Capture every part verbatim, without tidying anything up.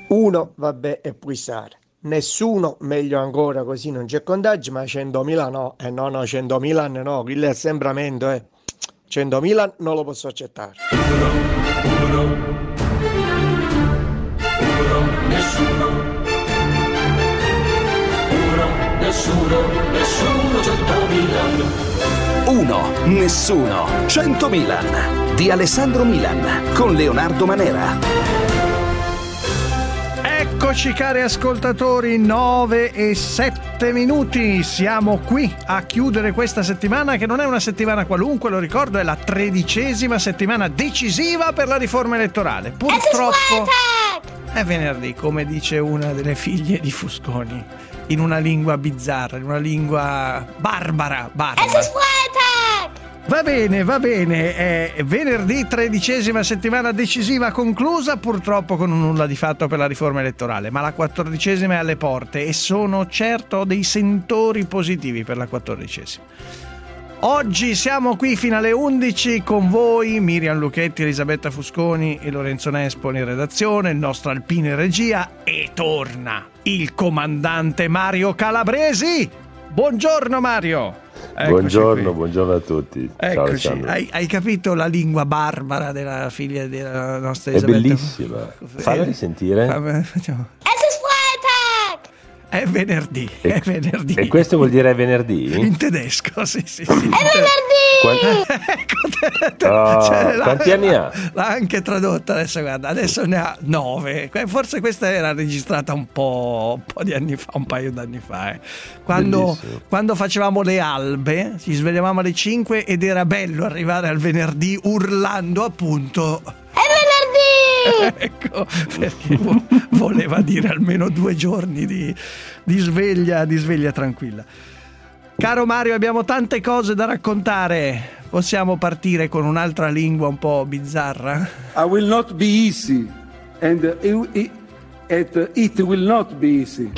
Uno, vabbè, è Puisare. Nessuno, meglio ancora, così non c'è contagio, ma centomila no. Eh no, no, centomila no, quello è assembramento, eh. centomila non lo posso accettare. Uno, uno, uno, nessuno. Uno, nessuno, nessuno, centomila. Uno, nessuno, cento Milan di Alessandro Milan con Leonardo Manera. Eccoci cari ascoltatori, nove e sette minuti, siamo qui a chiudere questa settimana che non è una settimana qualunque, lo ricordo, è la tredicesima settimana decisiva per la riforma elettorale. Purtroppo è venerdì, come dice una delle figlie di Fusconi, in una lingua bizzarra, in una lingua barbara, barbara. Va bene, va bene, è venerdì, tredicesima settimana decisiva conclusa, purtroppo con un nulla di fatto per la riforma elettorale, ma la quattordicesima è alle porte e sono certo dei sentori positivi per la quattordicesima. Oggi siamo qui fino alle undici con voi, Miriam Lucchetti, Elisabetta Fusconi e Lorenzo Nespoli in redazione, il nostro Alpine in regia, e torna il comandante Mario Calabresi. Buongiorno Mario. Eccoci buongiorno, qui. Buongiorno a tutti. Eccoci. Ciao, hai, hai capito la lingua barbara della figlia della nostra È Elisabetta? bellissima. Falla risentire. Vabbè, facciamo. È venerdì, E, è venerdì. e questo vuol dire è venerdì? In tedesco, sì, sì, sì. È venerdì! Quanti, oh, Cioè, l'ha- quanti anni ha? L'ha anche tradotta, adesso guarda, adesso ne ha nove. Forse questa era registrata un po', un po' di anni fa, un paio d'anni fa. Eh. Quando, quando facevamo le albe, ci svegliavamo alle cinque ed era bello arrivare al venerdì urlando appunto... È venerdì! Ecco, perché vo- voleva dire almeno due giorni di, di sveglia, di sveglia tranquilla. Caro Mario, abbiamo tante cose da raccontare. Possiamo partire con un'altra lingua un po' bizzarra? I will not be easy and it, it, it, it will not be easy.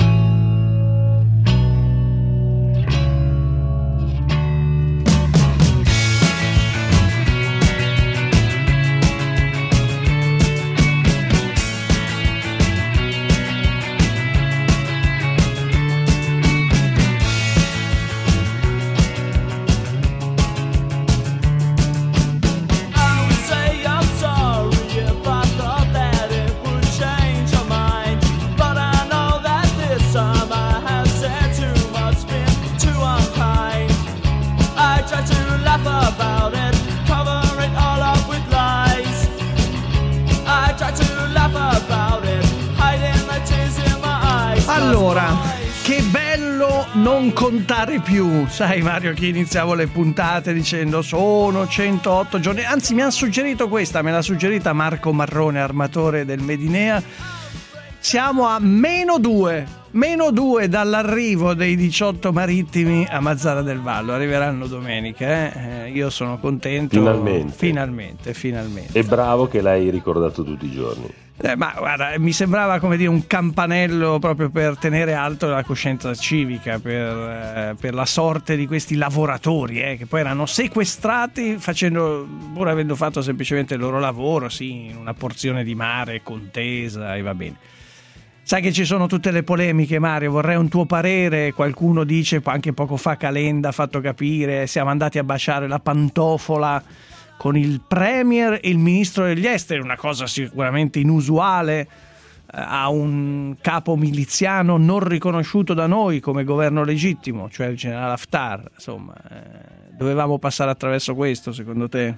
Allora, che bello non contare più. Sai Mario che iniziavo le puntate dicendo sono centootto giorni. Anzi mi ha suggerito questa, me l'ha suggerita Marco Marrone, armatore del Medinea. Siamo a meno due, meno due dall'arrivo dei diciotto marittimi a Mazara del Vallo. Arriveranno domenica, eh? Io sono contento. Finalmente. Finalmente, finalmente. E bravo che l'hai ricordato tutti i giorni. Eh, ma guarda, mi sembrava come dire un campanello proprio per tenere alto la coscienza civica per, eh, per la sorte di questi lavoratori eh, che poi erano sequestrati facendo, pur avendo fatto semplicemente il loro lavoro, sì, in una porzione di mare contesa e va bene. Sai che ci sono tutte le polemiche, Mario, vorrei un tuo parere. Qualcuno dice, anche poco fa Calenda ha fatto capire, siamo andati a baciare la pantofola con il premier e il ministro degli esteri, una cosa sicuramente inusuale, a un capo miliziano non riconosciuto da noi come governo legittimo, cioè il generale Haftar. Insomma, eh, dovevamo passare attraverso questo, secondo te?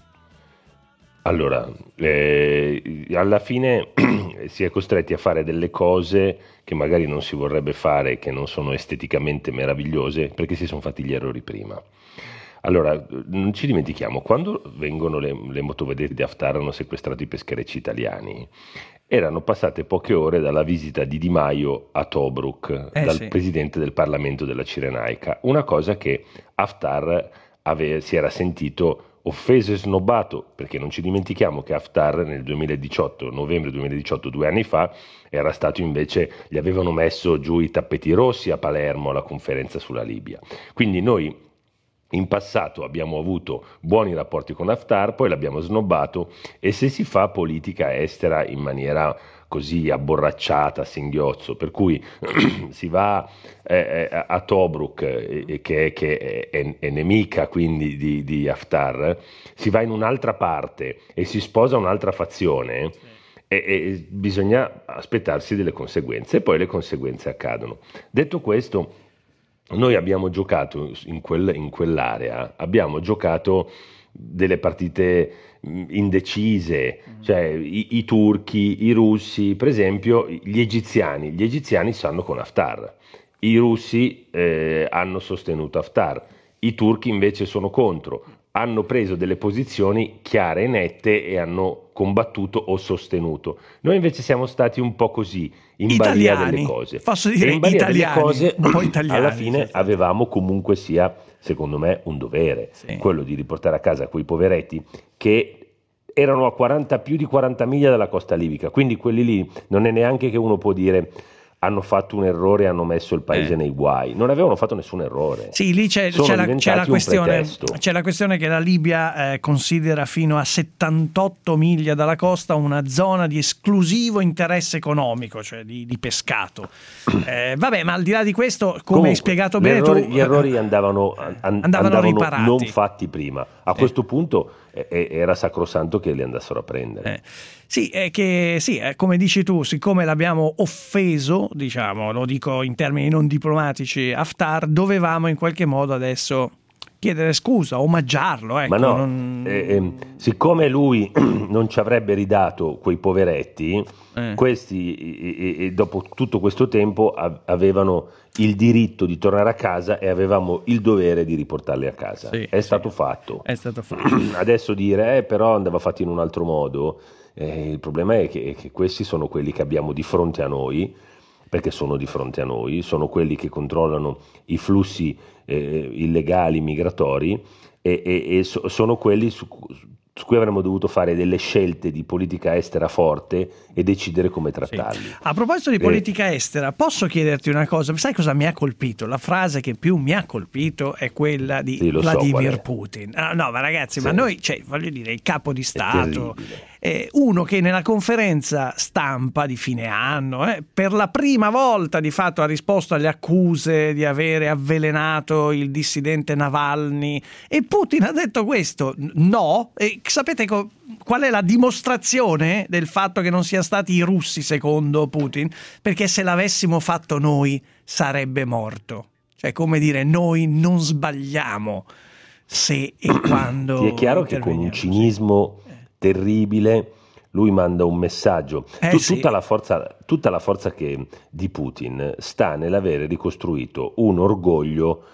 Allora, eh, alla fine si è costretti a fare delle cose che magari non si vorrebbe fare, che non sono esteticamente meravigliose, perché si sono fatti gli errori prima. Allora, non ci dimentichiamo, quando vengono le, le motovedette di Haftar hanno sequestrato i pescherecci italiani, erano passate poche ore dalla visita di Di Maio a Tobruk, eh dal sì. presidente del Parlamento della Cirenaica, una cosa che Haftar ave, si era sentito offeso e snobbato, perché non ci dimentichiamo che Haftar nel duemiladiciotto, novembre duemiladiciotto, due anni fa, era stato invece, gli avevano messo giù i tappeti rossi a Palermo alla conferenza sulla Libia. Quindi noi in passato abbiamo avuto buoni rapporti con Haftar, poi l'abbiamo snobbato, e se si fa politica estera in maniera così abborracciata a singhiozzo, per cui si va eh, a Tobruk, eh, che, che è, è nemica quindi di, di Haftar, si va in un'altra parte e si sposa un'altra fazione, sì. e, e bisogna aspettarsi delle conseguenze, e poi le conseguenze accadono. Detto questo, noi abbiamo giocato in, quel, in quell'area, abbiamo giocato delle partite indecise, cioè i, i turchi, i russi, per esempio gli egiziani, gli egiziani stanno con Haftar, i russi eh, hanno sostenuto Haftar, i turchi invece sono contro, hanno preso delle posizioni chiare e nette e hanno combattuto o sostenuto. Noi invece siamo stati un po' così, in balia delle cose. Posso dire e in balia italiani, delle cose, un po' italiani. Alla fine avevamo comunque sia, secondo me, un dovere, sì. quello di riportare a casa quei poveretti che erano a quaranta, più di quaranta miglia dalla costa libica, quindi quelli lì non è neanche che uno può dire hanno fatto un errore e hanno messo il paese eh. nei guai, non avevano fatto nessun errore. Sì, lì c'è, c'è, la, c'è, la, questione, c'è la questione che la Libia eh, considera fino a settantotto miglia dalla costa una zona di esclusivo interesse economico, cioè di, di pescato. Eh, vabbè, ma al di là di questo, come Comunque, hai spiegato bene errori, tu, gli errori andavano, an, andavano, andavano non fatti prima. A eh. questo punto eh, era sacrosanto che li andassero a prendere. Eh. Sì, è che sì, è come dici tu, siccome l'abbiamo offeso, diciamo, lo dico in termini non diplomatici, Haftar, dovevamo in qualche modo adesso chiedere scusa, omaggiarlo. Ecco, Ma no, non... eh, eh, siccome lui non ci avrebbe ridato quei poveretti, eh. questi e, e, dopo tutto questo tempo a, avevano il diritto di tornare a casa e avevamo il dovere di riportarli a casa. Sì, è, sì. stato fatto. è stato fatto. Adesso dire, eh, però andava fatto in un altro modo. Eh, il problema è che, che questi sono quelli che abbiamo di fronte a noi, perché sono di fronte a noi, sono quelli che controllano i flussi eh, illegali migratori e, e, e so, sono quelli su, su cui avremmo dovuto fare delle scelte di politica estera forte e decidere come trattarli. Sì. A proposito di politica eh. estera, posso chiederti una cosa? Sai cosa mi ha colpito? La frase che più mi ha colpito è quella di sì, Vladimir so Putin. No, no, ma ragazzi, sì. ma noi, cioè, voglio dire, il capo di Stato, eh, uno che nella conferenza stampa di fine anno, eh, per la prima volta di fatto ha risposto alle accuse di avere avvelenato il dissidente Navalny, e Putin ha detto questo, no, e sapete co- qual è la dimostrazione del fatto che non siano stati i russi, secondo Putin? Perché se l'avessimo fatto noi sarebbe morto. Cioè, come dire, noi non sbagliamo se e quando. Ti è chiaro che con un cinismo terribile lui manda un messaggio. Eh, tu, sì. tutta la forza, tutta la forza che, di Putin sta nell'avere ricostruito un orgoglio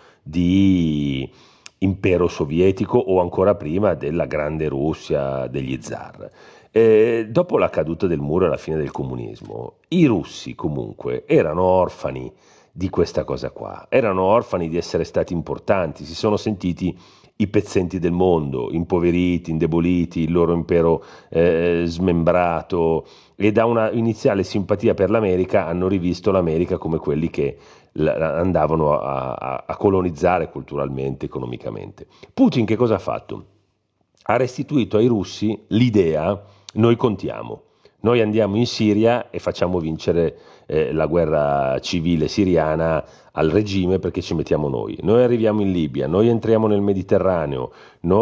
di impero sovietico, o ancora prima della grande Russia degli zar. Eh, dopo la caduta del muro e la fine del comunismo, i russi comunque erano orfani di questa cosa qua, erano orfani di essere stati importanti, si sono sentiti i pezzenti del mondo, impoveriti, indeboliti, il loro impero eh, smembrato, e da una iniziale simpatia per l'America hanno rivisto l'America come quelli che la, andavano a, a, a colonizzare culturalmente, economicamente. Putin che cosa ha fatto? Ha restituito ai russi l'idea: noi contiamo, noi andiamo in Siria e facciamo vincere eh, la guerra civile siriana al regime perché ci mettiamo noi, noi arriviamo in Libia, noi entriamo nel Mediterraneo,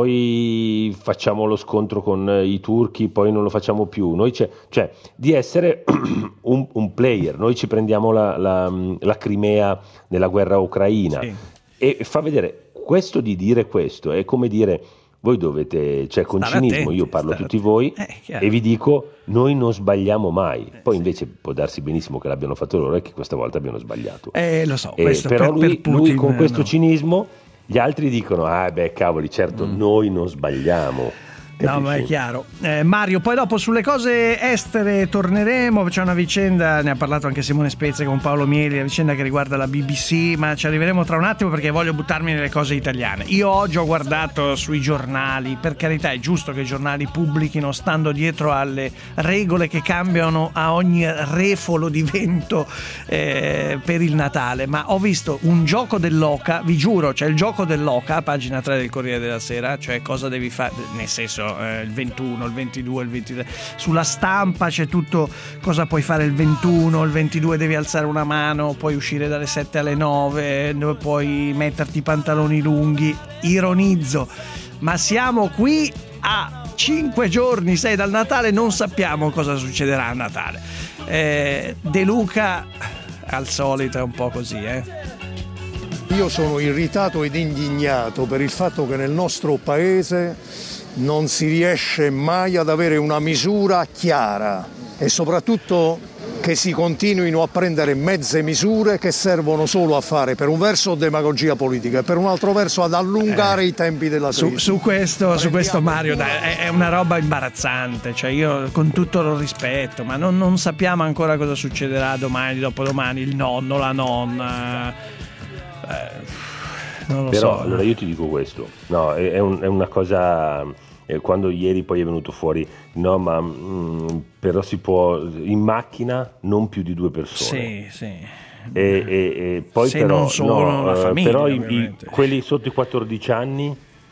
noi facciamo lo scontro con i turchi, poi non lo facciamo più, noi c'è, cioè di essere un, un player, noi ci prendiamo la, la, la Crimea nella guerra ucraina, sì. E fa vedere questo, di dire questo è come dire: voi dovete, cioè con stare cinismo attenti, io parlo a tutti attenti. voi eh, e vi dico noi non sbagliamo mai, poi eh, invece sì. può darsi benissimo che l'abbiano fatto loro e che questa volta abbiano sbagliato, eh, lo so, eh, però per, lui, per Putin, lui con questo no. cinismo, gli altri dicono ah beh cavoli, certo mm. noi non sbagliamo. No, ma è chiaro. Eh, Mario, poi dopo sulle cose estere torneremo, c'è una vicenda, ne ha parlato anche Simone Spezia con Paolo Mieli, la vicenda che riguarda la B B C, ma ci arriveremo tra un attimo perché voglio buttarmi nelle cose italiane. Io oggi ho guardato sui giornali, per carità è giusto che i giornali pubblichino stando dietro alle regole che cambiano a ogni refolo di vento eh, per il Natale, ma ho visto un gioco dell'oca, vi giuro, c'è il gioco dell'oca, pagina tre del Corriere della Sera, cioè cosa devi fare, nel senso eh, il ventuno, il ventidue, il ventitré. Sulla stampa c'è tutto cosa puoi fare il ventuno, il ventidue devi alzare una mano, puoi uscire dalle sette alle nove, puoi metterti i pantaloni lunghi. Ironizzo, ma siamo qui a cinque giorni, sei dal Natale, non sappiamo cosa succederà a Natale. eh, De Luca al solito è un po' così, eh Io sono irritato ed indignato per il fatto che nel nostro paese non si riesce mai ad avere una misura chiara e soprattutto che si continuino a prendere mezze misure che servono solo a fare per un verso demagogia politica e per un altro verso ad allungare eh, i tempi della crisi. Su, su questo, su questo Mario, dai, è una roba imbarazzante, cioè io con tutto lo rispetto, ma non, non sappiamo ancora cosa succederà domani, dopodomani, il nonno, la nonna. Eh, non lo Però so. allora io ti dico questo, no, è, è, un, è una cosa. Quando ieri poi è venuto fuori, no, ma mh, però si può in macchina non più di due persone. Sì, sì. E, e, e poi Se però, non sono no, una famiglia, però i, i, ovviamente. quelli sotto i quattordici anni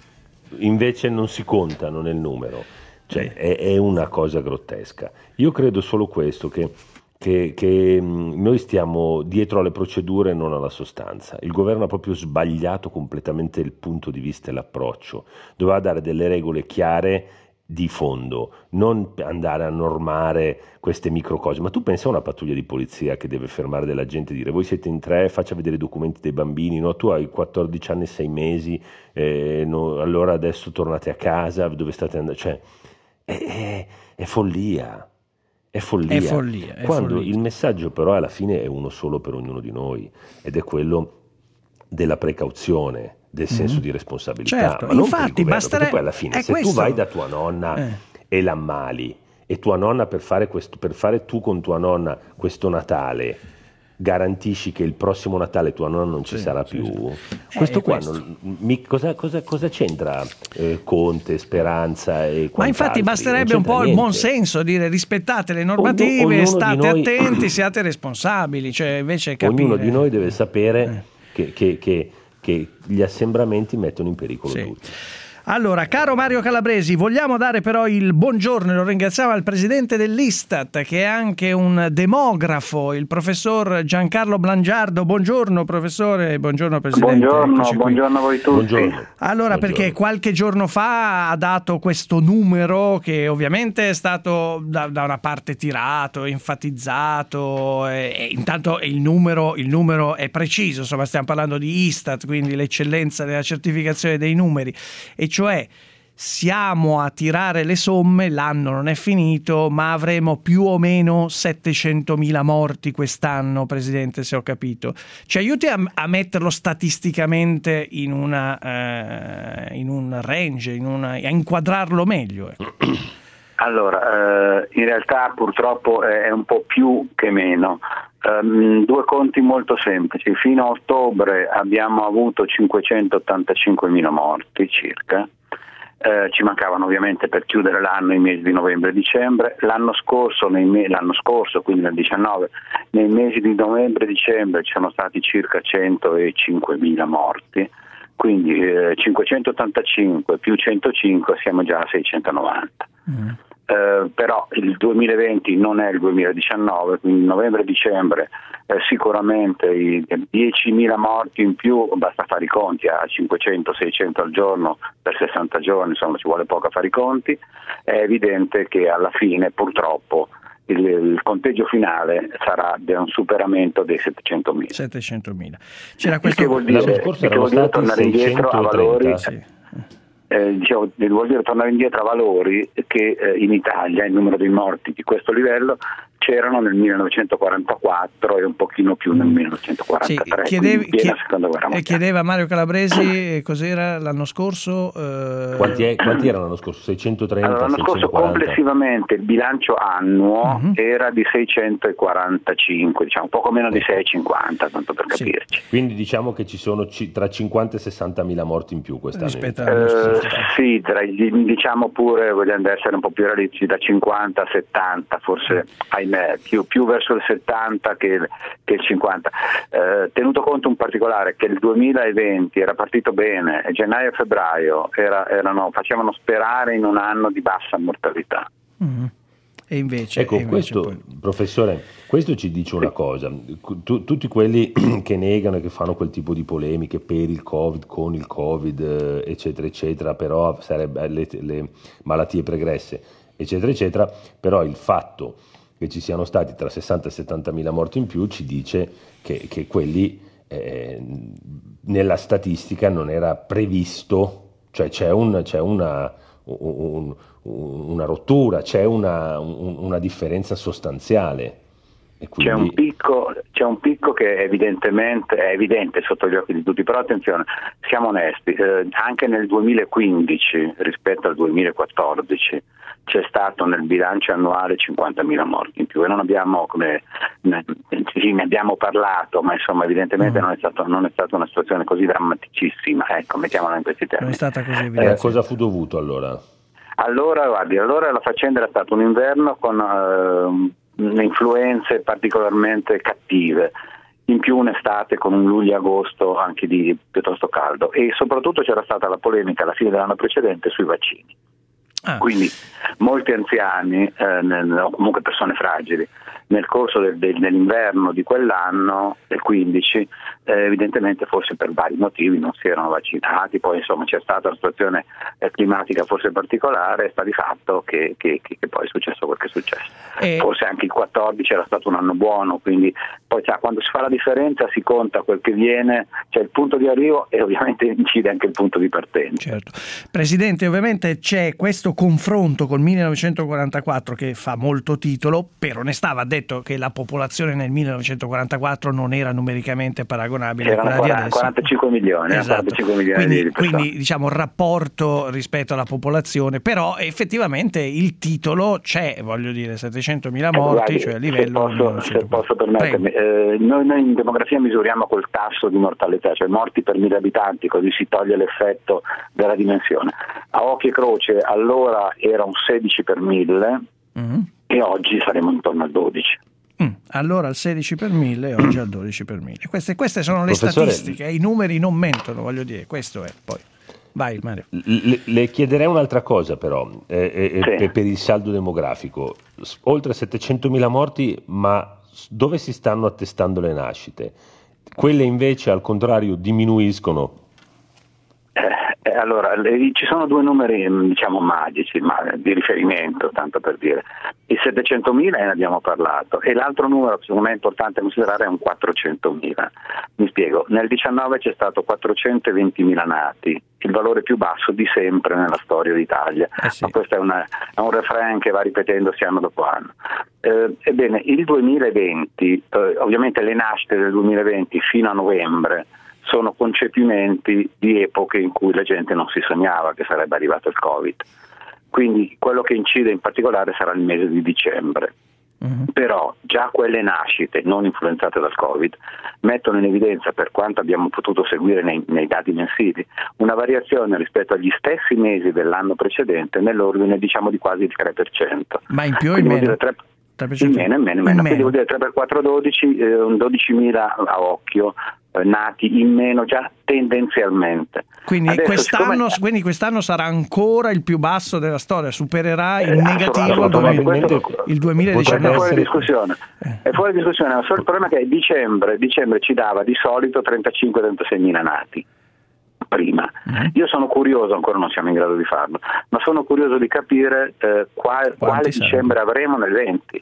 invece non si contano nel numero, cioè è, è una cosa grottesca. Io credo solo questo, che Che, che noi stiamo dietro alle procedure e non alla sostanza. Il governo ha proprio sbagliato completamente il punto di vista e l'approccio. Doveva dare delle regole chiare di fondo, non andare a normare queste micro cose. Ma tu pensa a una pattuglia di polizia che deve fermare della gente e dire: voi siete in tre, faccia vedere i documenti dei bambini, no? Tu hai quattordici anni e sei mesi, eh, no, allora adesso tornate a casa, dove state andando? Cioè, è, è, è follia. È follia. È follia, è Quando follia. Il messaggio però alla fine è uno solo per ognuno di noi, ed è quello della precauzione, del senso Mm-hmm. di responsabilità. Certo, ma non infatti, per il governo, bastere- perché poi alla fine è se questo. tu vai da tua nonna Eh. e l'ammali, e tua nonna per fare, questo, per fare tu con tua nonna questo Natale garantisci che il prossimo Natale tua nonna non ci Sì, sarà sì, più, sì. questo Eh, qua questo. non- mi- cosa, cosa- cosa c'entra eh, Conte, Speranza e Ma infatti quant'altri? basterebbe Non un po' c'entra il buon niente. senso, dire rispettate le normative, Ognuno di state noi- attenti, siate responsabili, cioè invece capire. Ognuno di noi deve sapere Eh. che, che- che- che gli assembramenti mettono in pericolo Sì. tutti. Allora, caro Mario Calabresi, vogliamo dare però il buongiorno e lo ringraziamo al presidente dell'Istat, che è anche un demografo, il professor Giancarlo Blangiardo. Buongiorno professore, buongiorno presidente. Buongiorno, Eccoci qui. buongiorno a voi tutti. Buongiorno. Allora, Buongiorno. perché qualche giorno fa ha dato questo numero che ovviamente è stato da, da una parte tirato, enfatizzato, e, e intanto il numero, il numero è preciso, insomma stiamo parlando di Istat, quindi l'eccellenza della certificazione dei numeri, e cioè siamo a tirare le somme, l'anno non è finito, ma avremo più o meno settecentomila morti quest'anno, Presidente, se ho capito. Ci aiuti a, a metterlo statisticamente in, una, eh, in un range, in una, a inquadrarlo meglio? Eh. Allora, eh, in realtà purtroppo è un po' più che meno. Um, due conti molto semplici. Fino a ottobre abbiamo avuto cinquecentottantacinquemila morti circa. Eh, ci mancavano ovviamente per chiudere l'anno i mesi di novembre e dicembre. L'anno scorso, nei me- l'anno scorso, quindi nel diciannove, nei mesi di novembre e dicembre ci sono stati circa centocinquemila morti, quindi eh, cinquecentottantacinque più centocinque siamo già a seicentonovanta. Mm. Eh, però il duemilaventi non è il duemiladiciannove, quindi novembre e dicembre eh, sicuramente i diecimila morti in più, basta fare i conti a cinquecento seicento al giorno per sessanta giorni, insomma ci vuole poco a fare i conti. È evidente che alla fine purtroppo il, il conteggio finale sarà di un superamento dei settecentomila. settecentomila. C'era Il questo... che vuol dire, L'anno scorso il che vuol dire erano tornare stati indietro a valori. seicentotrenta. Sì. Eh, diciamo, vuol dire tornare indietro a valori che eh, in Italia il numero dei morti di questo livello c'erano nel millenovecentoquarantaquattro e un pochino più nel millenovecentoquarantatré. Sì, chiedevi, piena chie- seconda guerra mondiale. chiedeva Mario Calabresi cos'era l'anno scorso? Eh... Quanti, è- quanti erano l'anno scorso? seicentotrenta, Allora, l'anno scorso seicentoquaranta? complessivamente il bilancio annuo Mhm. era di seicentoquarantacinque, diciamo poco meno di seicentocinquanta, tanto per Sì. capirci. Quindi diciamo che ci sono ci- tra cinquanta e sessantamila morti in più quest'anno. Rispetto in all'anno Eh, scorso. sì, tra i- diciamo pure, vogliamo essere un po' più realistici, da cinquanta a settanta, forse ahimè ahimè, più, più verso il settanta che il, che il cinquanta. Eh, tenuto conto in particolare che il duemilaventi era partito bene e gennaio e febbraio era, erano, facevano sperare in un anno di bassa mortalità. Mm. E invece, ecco, e invece questo, poi... professore, questo ci dice una cosa. Tu, tutti quelli che negano e che fanno quel tipo di polemiche per il Covid, con il Covid, eccetera, eccetera, però sarebbe le, le malattie pregresse, eccetera, eccetera, però il fatto che ci siano stati tra sessanta e settantamila morti in più ci dice che, che quelli eh, nella statistica non era previsto, cioè c'è, un, c'è una... Un, una rottura, c'è una, un, una differenza sostanziale. E quindi... C'è un picco, c'è un picco che evidentemente è evidente sotto gli occhi di tutti, però attenzione, siamo onesti, eh, anche nel duemilaquindici rispetto al duemilaquattordici c'è stato nel bilancio annuale cinquantamila morti in più e non abbiamo, come ne, sì, ne abbiamo parlato, ma insomma evidentemente mm. non, è stato, non è stata una situazione così drammaticissima, ecco, mettiamola in questi termini. Non è stata così evidente. Eh, cosa fu dovuto allora? Allora, guardi, allora la faccenda era stato un inverno con uh, influenze particolarmente cattive, in più un'estate con un luglio-agosto anche di piuttosto caldo e soprattutto c'era stata la polemica alla fine dell'anno precedente sui vaccini. Ah. Quindi molti anziani, eh, nel, o comunque persone fragili, nel corso del, del, dell'inverno di quell'anno, del quindici, eh, evidentemente forse per vari motivi non si erano vaccinati, poi insomma c'è stata una situazione eh, climatica forse particolare, sta di fatto che, che, che, che poi è successo quel che è successo. E... Forse anche il quattordici era stato un anno buono, quindi poi cioè, quando si fa la differenza si conta quel che viene, c'è il punto di arrivo e ovviamente incide anche il punto di partenza. Certo. Presidente, ovviamente c'è questo confronto col millenovecentoquarantaquattro che fa molto titolo, per onestà va detto che la popolazione nel millenovecentoquarantaquattro non era numericamente paragonabile a quella di adesso. quarantacinque milioni, esatto. quarantacinque milioni quindi, di quindi diciamo rapporto rispetto alla popolazione, però effettivamente il titolo c'è, voglio dire, settecentomila morti, eh, guardi, cioè a livello se posso, se posso permettermi, eh, noi, noi in demografia misuriamo col tasso di mortalità, cioè morti per mille abitanti, così si toglie l'effetto della dimensione. A occhio e croce allora era un sedici per mille mm-hmm. e oggi saremo intorno al dodici. Mm, allora al sedici per mille e oggi al dodici per mille. Queste, queste sono le Professore, statistiche, i numeri non mentono, voglio dire, questo è poi. Vai Mario. Le, le chiederei un'altra cosa però, eh, eh, sì. per il saldo demografico. Oltre settecentomila morti, ma dove si stanno attestando le nascite? Quelle invece al contrario diminuiscono? Eh, allora, le, ci sono due numeri diciamo magici, ma di riferimento, tanto per dire. I settecentomila ne abbiamo parlato e l'altro numero secondo me è importante considerare è un quattrocentomila. Mi spiego, nel diciannove c'è stato quattrocentoventimila nati, il valore più basso di sempre nella storia d'Italia, eh sì. ma questo è, una, è un refrain che va ripetendosi anno dopo anno. Eh, ebbene, il duemilaventi, eh, ovviamente le nascite del duemilaventi fino a novembre sono concepimenti di epoche in cui la gente non si sognava che sarebbe arrivato il Covid. Quindi quello che incide in particolare sarà il mese di dicembre. Uh-huh. Però già quelle nascite non influenzate dal Covid mettono in evidenza, per quanto abbiamo potuto seguire nei, nei dati mensili, una variazione rispetto agli stessi mesi dell'anno precedente nell'ordine diciamo di quasi il tre per cento. Ma in più o in meno? tre, in meno, in meno, in meno. Quindi vuol dire tre per quattro dodici, eh, un dodicimila a occhio eh, nati in meno già tendenzialmente. Quindi quest'anno, siccome... quindi quest'anno sarà ancora il più basso della storia, supererà in eh, negativo il, duemila, il duemiladiciannove. È fuori discussione, è fuori discussione. Il problema è che dicembre, dicembre ci dava di solito trentacinque trentasei mila nati prima. Mm-hmm. Io sono curioso, ancora non siamo in grado di farlo, ma sono curioso di capire eh, qual, quale dicembre avremo nel venti.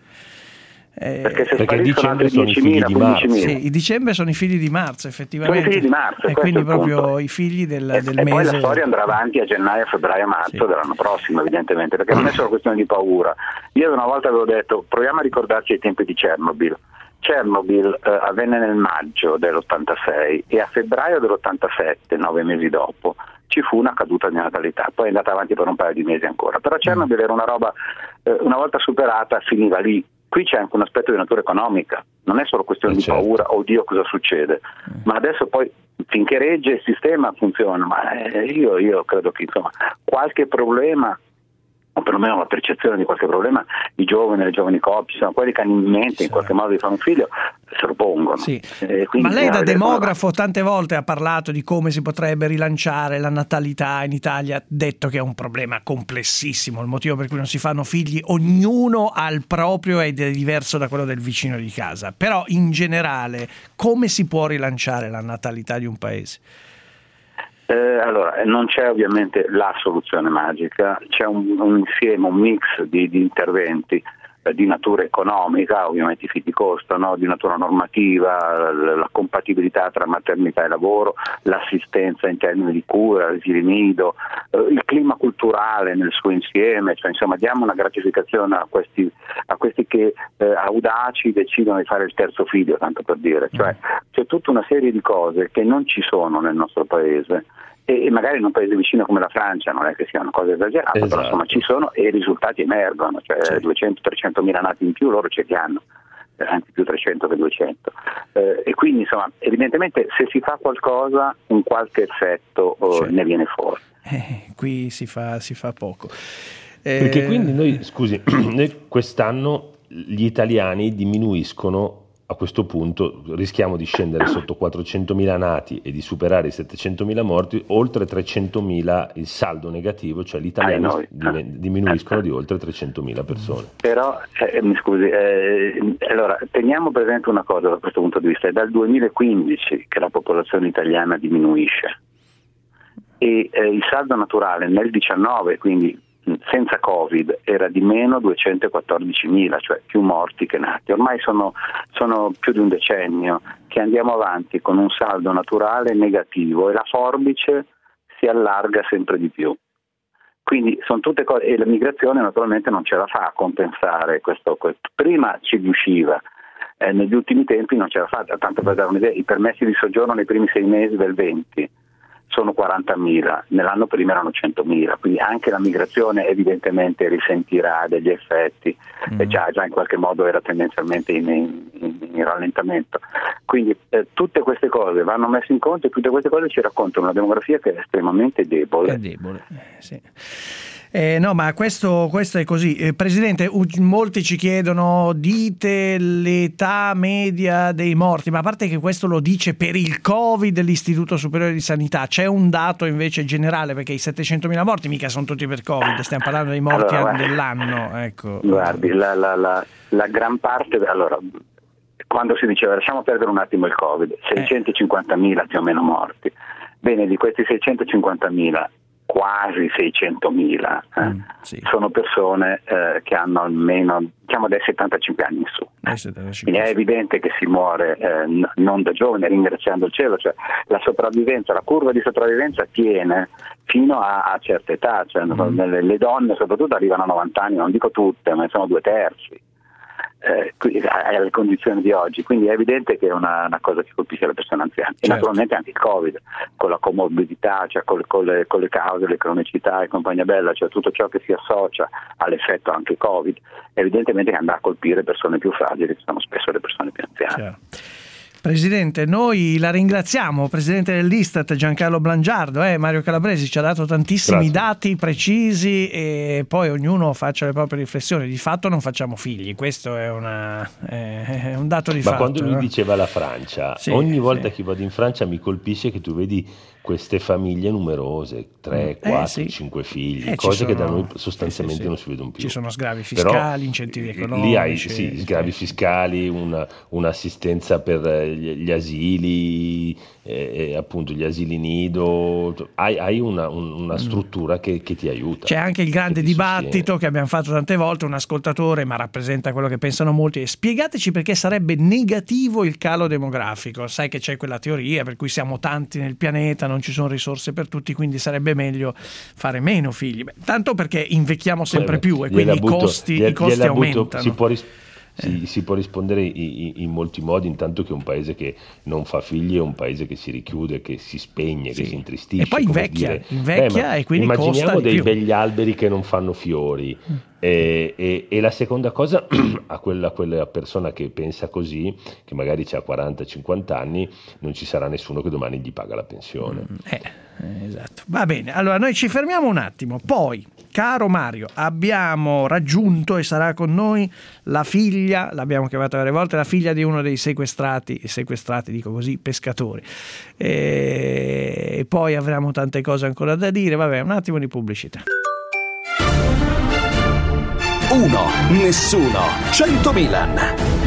Eh, perché se perché dicembre sono i figli di marzo. Sì, i dicembre sono i figli di marzo, effettivamente. Sono i figli di marzo, e quindi proprio punto. I figli del, e, del e mese. E poi la storia andrà avanti a gennaio, febbraio, marzo sì. dell'anno prossimo, evidentemente, perché non è solo questione di paura. Io una volta avevo detto, proviamo a ricordarci i tempi di Chernobyl. Chernobyl eh, avvenne nel maggio dell'ottantasei e a febbraio dell'ottantasette, nove mesi dopo, ci fu una caduta di natalità, poi è andata avanti per un paio di mesi ancora. Però Chernobyl era una roba, eh, una volta superata finiva lì. Qui c'è anche un aspetto di natura economica, non è solo questione eh, di certo. paura, oddio cosa succede, mm. ma adesso poi finché regge il sistema funziona, ma eh, io, io credo che insomma qualche problema o perlomeno la percezione di qualche problema, i giovani, le giovani coppie, sono quelli che hanno in mente sì. in qualche modo di fare un figlio, se lo pongono. Sì. Eh, Ma lei da demografo tante volte ha parlato di come si potrebbe rilanciare la natalità in Italia, detto che è un problema complessissimo, il motivo per cui non si fanno figli, ognuno ha il proprio ed è diverso da quello del vicino di casa, però in generale come si può rilanciare la natalità di un paese? Eh, allora, non c'è ovviamente la soluzione magica, c'è un, un insieme, un mix di, di interventi eh, di natura economica, ovviamente i figli costano, di natura normativa, la, la compatibilità tra maternità e lavoro, l'assistenza in termini di cura, asili nido, eh, il clima culturale nel suo insieme, cioè insomma diamo una gratificazione a questi, a questi che eh, audaci decidono di fare il terzo figlio, tanto per dire, cioè c'è tutta una serie di cose che non ci sono nel nostro paese. E magari in un paese vicino come la Francia non è che sia una cosa esagerata, esatto. Però insomma ci sono e i risultati emergono, cioè sì. duecento trecento mila nati in più loro ce li hanno, anzi più trecento che duecento, eh, e quindi insomma evidentemente se si fa qualcosa un qualche effetto oh, ne viene fuori. Eh, qui si fa, si fa poco. Eh... Perché quindi noi, scusi, noi quest'anno gli italiani diminuiscono. A questo punto rischiamo di scendere sotto quattrocentomila nati e di superare i settecentomila morti, oltre trecentomila il saldo negativo, cioè gli italiani ah, diminuiscono di oltre trecentomila persone. Però, eh, mi scusi, eh, allora teniamo presente una cosa da questo punto di vista, è dal duemilaquindici che la popolazione italiana diminuisce e eh, il saldo naturale nel diciannove, quindi senza Covid, era di meno duecentoquattordicimila, cioè più morti che nati. Ormai sono, sono più di un decennio che andiamo avanti con un saldo naturale negativo e la forbice si allarga sempre di più. Quindi sono tutte cose, e la migrazione naturalmente non ce la fa a compensare questo. questo. Prima ci riusciva, eh, negli ultimi tempi non ce la fa, tanto per dare un'idea, i permessi di soggiorno nei primi sei mesi del venti sono quarantamila, nell'anno prima erano centomila, quindi anche la migrazione evidentemente risentirà degli effetti, mm. e già, già in qualche modo era tendenzialmente in, in, in rallentamento. Quindi eh, tutte queste cose vanno messe in conto e tutte queste cose ci raccontano una demografia che è estremamente debole. È debole, eh, sì. Eh, no, ma questo, questo è così. Eh, Presidente, molti ci chiedono, dite l'età media dei morti, ma a parte che questo lo dice per il Covid l'Istituto Superiore di Sanità, c'è un dato invece generale, perché i settecentomila morti mica sono tutti per Covid, stiamo parlando dei morti allora, dell'anno. Ecco. Guardi, la, la, la, la gran parte, allora, quando si diceva lasciamo perdere un attimo il Covid, seicentocinquantamila più o meno morti, bene, di questi seicentocinquantamila quasi seicentomila eh, mm, sì. sono persone eh, che hanno almeno, diciamo, dai settantacinque anni in su. Quindi è evidente che si muore eh, n- non da giovane, ringraziando il cielo, cioè la sopravvivenza, la curva di sopravvivenza tiene fino a, a certe età, cioè, mm. le, le donne soprattutto arrivano a novanta anni, non dico tutte, ma sono due terzi. Eh, alle condizioni di oggi, quindi è evidente che è una, una cosa che colpisce le persone anziane, certo. E naturalmente anche il Covid con la comorbidità, cioè con, con, le, con le cause, le cronicità e compagnia bella, cioè tutto ciò che si associa all'effetto anche Covid, evidentemente che andrà a colpire persone più fragili, che sono spesso le persone più anziane. Certo. Presidente, noi la ringraziamo, Presidente dell'Istat Giancarlo Blangiardo, eh, Mario Calabresi ci ha dato tantissimi Grazie. dati precisi e poi ognuno faccia le proprie riflessioni. Di fatto non facciamo figli, questo è, una, è un dato di Ma fatto. Ma quando no? mi diceva la Francia, sì, ogni volta sì. che vado in Francia mi colpisce che tu vedi queste famiglie numerose, tre, quattro, eh, sì. cinque figli, eh, cose sono, che da noi sostanzialmente eh, sì, sì. non si vedono più. Ci sono sgravi fiscali, Però, incentivi economici. Lì hai sì, sgravi fiscali, una, un'assistenza per gli, gli asili, eh, appunto gli asili nido, hai, hai una, un, una struttura che, che ti aiuta. C'è anche il grande dibattito sostiene. che abbiamo fatto tante volte, un ascoltatore, ma rappresenta quello che pensano molti, e spiegateci perché sarebbe negativo il calo demografico. Sai che c'è quella teoria per cui siamo tanti nel pianeta, non ci sono risorse per tutti, quindi sarebbe meglio fare meno figli. Beh, tanto perché invecchiamo sempre Beh, più e quindi butto, i costi, gliela, i costi aumentano. Butto, si può ris- Si, eh. si può rispondere in, in molti modi, intanto che un paese che non fa figli è un paese che si richiude, che si spegne, sì. che si intristisce. E poi invecchia, invecchia Beh, e quindi immaginiamo costa dei di più. begli alberi che non fanno fiori. Mm. E, e, e la seconda cosa, a quella, quella persona che pensa così, che magari ha quaranta cinquanta anni, non ci sarà nessuno che domani gli paga la pensione. Mm, eh, esatto. Va bene, allora noi ci fermiamo un attimo, poi caro Mario, abbiamo raggiunto e sarà con noi la figlia, l'abbiamo chiamata varie volte, la figlia di uno dei sequestrati, sequestrati dico così, pescatori, e, e poi avremo tante cose ancora da dire. Vabbè, un attimo di pubblicità. Uno, nessuno, cento Milan.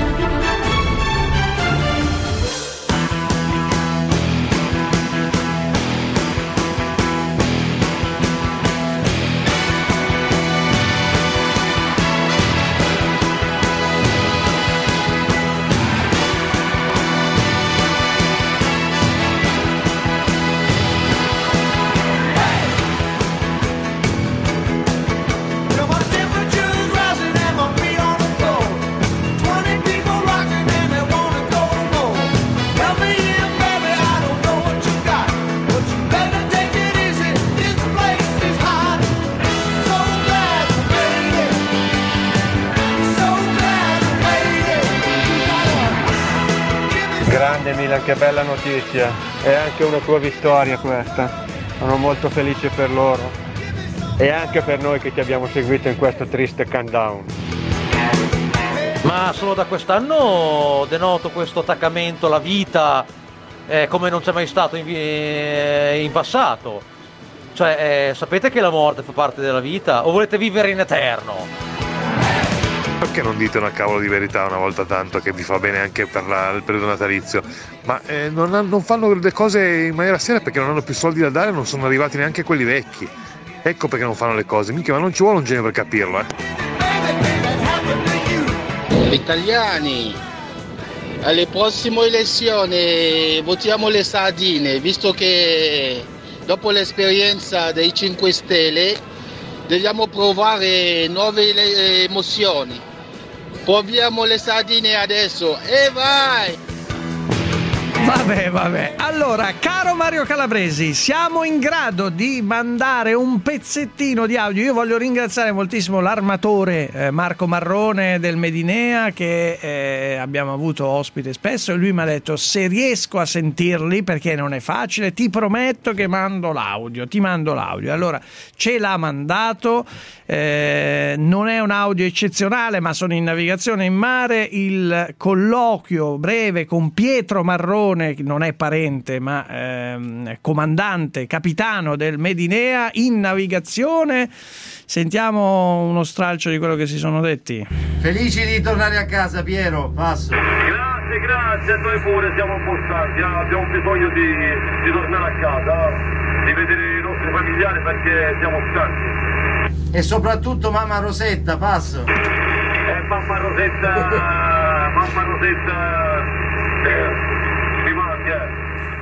Grande Milan, che bella notizia, è anche una tua vittoria questa, sono molto felice per loro e anche per noi che ti abbiamo seguito in questo triste countdown. Ma solo da quest'anno denoto questo attaccamento alla vita eh, come non c'è mai stato in, eh, in passato, cioè eh, sapete che la morte fa parte della vita o volete vivere in eterno? Perché non dite una cavolo di verità una volta tanto, che vi fa bene anche per la, il periodo natalizio? Ma eh, non, non fanno le cose in maniera seria perché non hanno più soldi da dare, non sono arrivati neanche quelli vecchi. Ecco perché non fanno le cose. Mica, ma non ci vuole un genio per capirlo, eh. Italiani, alle prossime elezioni votiamo le sardine, visto che dopo l'esperienza dei cinque Stelle dobbiamo provare nuove emozioni. Proviamo le sardine adesso e vai! Vabbè, vabbè. Allora, caro Mario Calabresi, siamo in grado di mandare un pezzettino di audio. Io voglio ringraziare moltissimo l'armatore eh, Marco Marrone del Medinea, che eh, abbiamo avuto ospite spesso, e lui mi ha detto: se riesco a sentirli, perché non è facile, ti prometto che mando l'audio, ti mando l'audio. Allora, ce l'ha mandato, eh, non è un audio eccezionale, ma sono in navigazione in mare, il colloquio breve con Pietro Marrone, non è parente ma ehm, comandante, capitano del Medinea, in navigazione. Sentiamo uno stralcio di quello che si sono detti. Felici di tornare a casa, Piero, passo. Grazie, grazie, noi pure siamo un po' stanchi, eh? Abbiamo bisogno di, di tornare a casa, di vedere i nostri familiari perché siamo stanchi. E soprattutto mamma Rosetta, passo. Eh, mamma Rosetta, mamma Rosetta, eh, mi manca.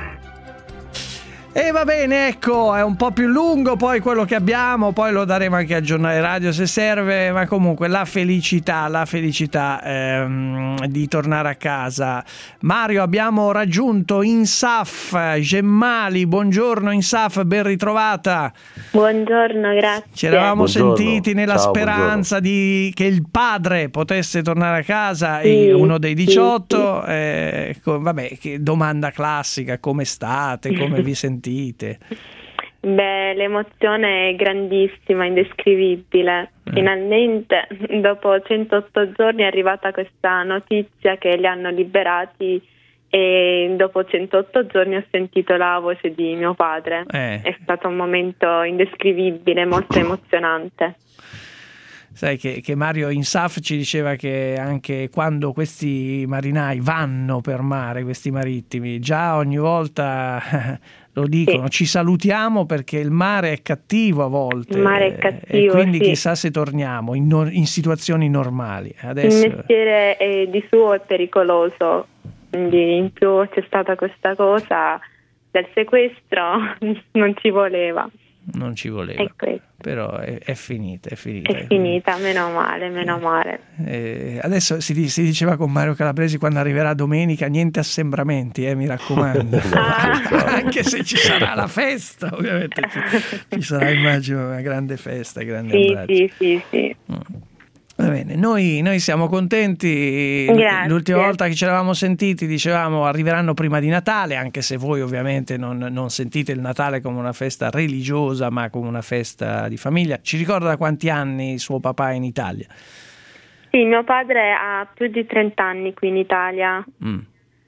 E va bene, ecco, è un po' più lungo poi quello che abbiamo, poi lo daremo anche a Giornale Radio se serve, ma comunque la felicità, la felicità ehm, di tornare a casa. Mario, abbiamo raggiunto Insaf Gemmali, buongiorno Insaf, ben ritrovata. Buongiorno, grazie. Ci eravamo Buongiorno. sentiti nella Ciao, speranza di, che il padre potesse tornare a casa, sì, uno dei diciotto, sì, sì. Eh, co- vabbè, che domanda classica, come state, come vi sentite? Beh, l'emozione è grandissima, indescrivibile. Mm. Finalmente, dopo centootto giorni, è arrivata questa notizia che li hanno liberati e dopo centootto giorni ho sentito la voce di mio padre. Eh. È stato un momento indescrivibile, molto emozionante. Sai che, che Mario Insaf ci diceva che anche quando questi marinai vanno per mare, questi marittimi, già ogni volta lo dicono, sì, ci salutiamo perché il mare è cattivo a volte. Il mare è cattivo, e quindi sì, chissà se torniamo in, no, in situazioni normali. Adesso... Il mestiere è, di suo è pericoloso, quindi in più c'è stata questa cosa del sequestro, non ci voleva. non ci voleva. Ecco. Però è, è finita, è finita. È finita, meno male, meno male. Eh, adesso si, si diceva con Mario Calabresi, quando arriverà domenica, niente assembramenti, eh, mi raccomando. Ah. Anche se ci sarà la festa, ovviamente ci, ci sarà, immagino, una grande festa, grande sì, abbraccio. sì, sì, sì. Mm. Va bene, noi, noi siamo contenti. Grazie. L'ultima volta che ci eravamo sentiti dicevamo arriveranno prima di Natale, anche se voi ovviamente non, non sentite il Natale come una festa religiosa ma come una festa di famiglia. Ci ricorda da quanti anni suo papà è in Italia? Sì, mio padre ha più di trenta anni qui in Italia. Mm.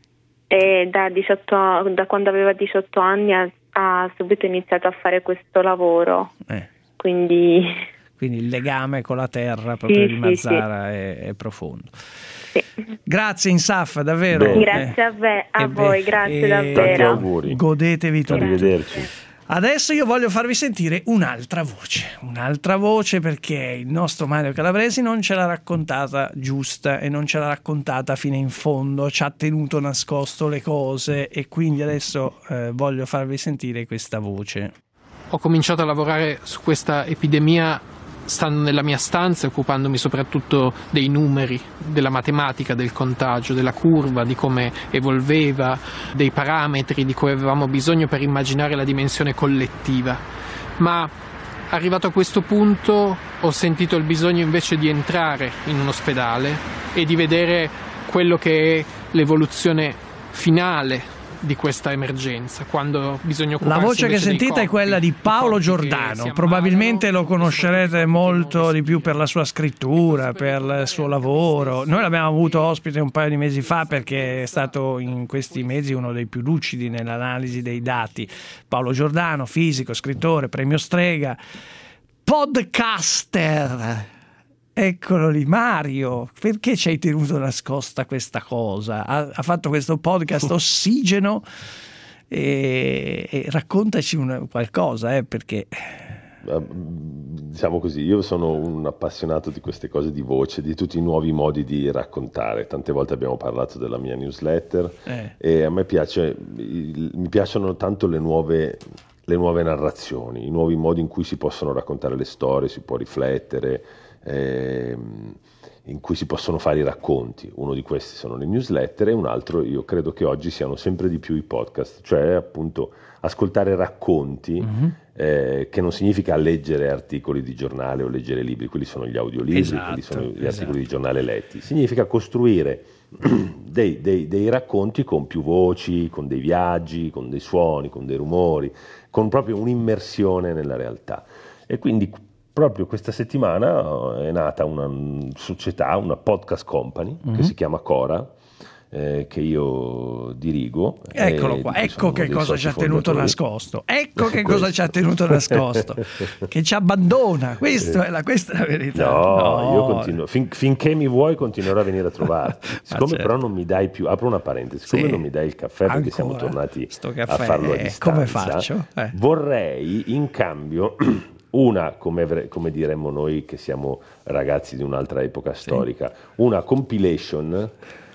E da, diciotto, da quando aveva diciotto anni ha, ha subito iniziato a fare questo lavoro. Eh. Quindi... Quindi il legame con la terra proprio sì, di Mazara sì, sì. È, è profondo. Sì. Grazie Insaf, davvero. Beh. Grazie a, ve, a voi, beh, grazie eh, davvero. Tanti auguri. Godetevi tutto. Arrivederci. Adesso io voglio farvi sentire un'altra voce, un'altra voce perché il nostro Mario Calabresi non ce l'ha raccontata giusta e non ce l'ha raccontata fino in fondo, ci ha tenuto nascosto le cose e quindi adesso eh, voglio farvi sentire questa voce. Ho cominciato a lavorare su questa epidemia stando nella mia stanza, occupandomi soprattutto dei numeri, della matematica del contagio, della curva, di come evolveva, dei parametri di cui avevamo bisogno per immaginare la dimensione collettiva. Ma arrivato a questo punto ho sentito il bisogno invece di entrare in un ospedale e di vedere quello che è l'evoluzione finale di questa emergenza, quando bisogna occuparsi. La voce che sentite corpi, è quella di Paolo Giordano, probabilmente lo conoscerete molto di più per la sua scrittura, per il suo lavoro. Noi l'abbiamo avuto ospite un paio di mesi fa perché è stato in questi mesi uno dei più lucidi nell'analisi dei dati. Paolo Giordano, fisico, scrittore, premio Strega, podcaster. Eccolo lì, Mario, perché ci hai tenuto nascosta questa cosa? Ha, ha fatto questo podcast Ossigeno e, e raccontaci una, qualcosa, eh, perché... Diciamo così, io sono un appassionato di queste cose di voce, di tutti i nuovi modi di raccontare. Tante volte abbiamo parlato della mia newsletter eh. e a me piace, mi piacciono tanto le nuove... le nuove narrazioni, i nuovi modi in cui si possono raccontare le storie, si può riflettere, ehm, in cui si possono fare i racconti. Uno di questi sono le newsletter e un altro io credo che oggi siano sempre di più i podcast, cioè appunto ascoltare racconti, mm-hmm. eh, che non significa leggere articoli di giornale o leggere libri, quelli sono gli audiolibri, esatto, quelli sono gli esatto. articoli di giornale letti, significa costruire dei, dei, dei racconti con più voci, con dei viaggi, con dei suoni, con dei rumori, con proprio un'immersione nella realtà. E quindi proprio questa settimana è nata una società, una podcast company, mm-hmm. che si chiama Cora, eh, che io dirigo. Eccolo qua, ecco che cosa ci ha tenuto nascosto, ecco che cosa ci ha tenuto nascosto, che ci abbandona, Questo è la, questa è la verità. No, no. io continuo, fin, finché mi vuoi continuerò a venire a trovarti, siccome certo. però non mi dai più, apro una parentesi, siccome sì. non mi dai il caffè perché Ancora. siamo tornati a farlo a distanza, come faccio? Eh. vorrei in cambio... una, come, come diremmo noi che siamo ragazzi di un'altra epoca storica, sì. una compilation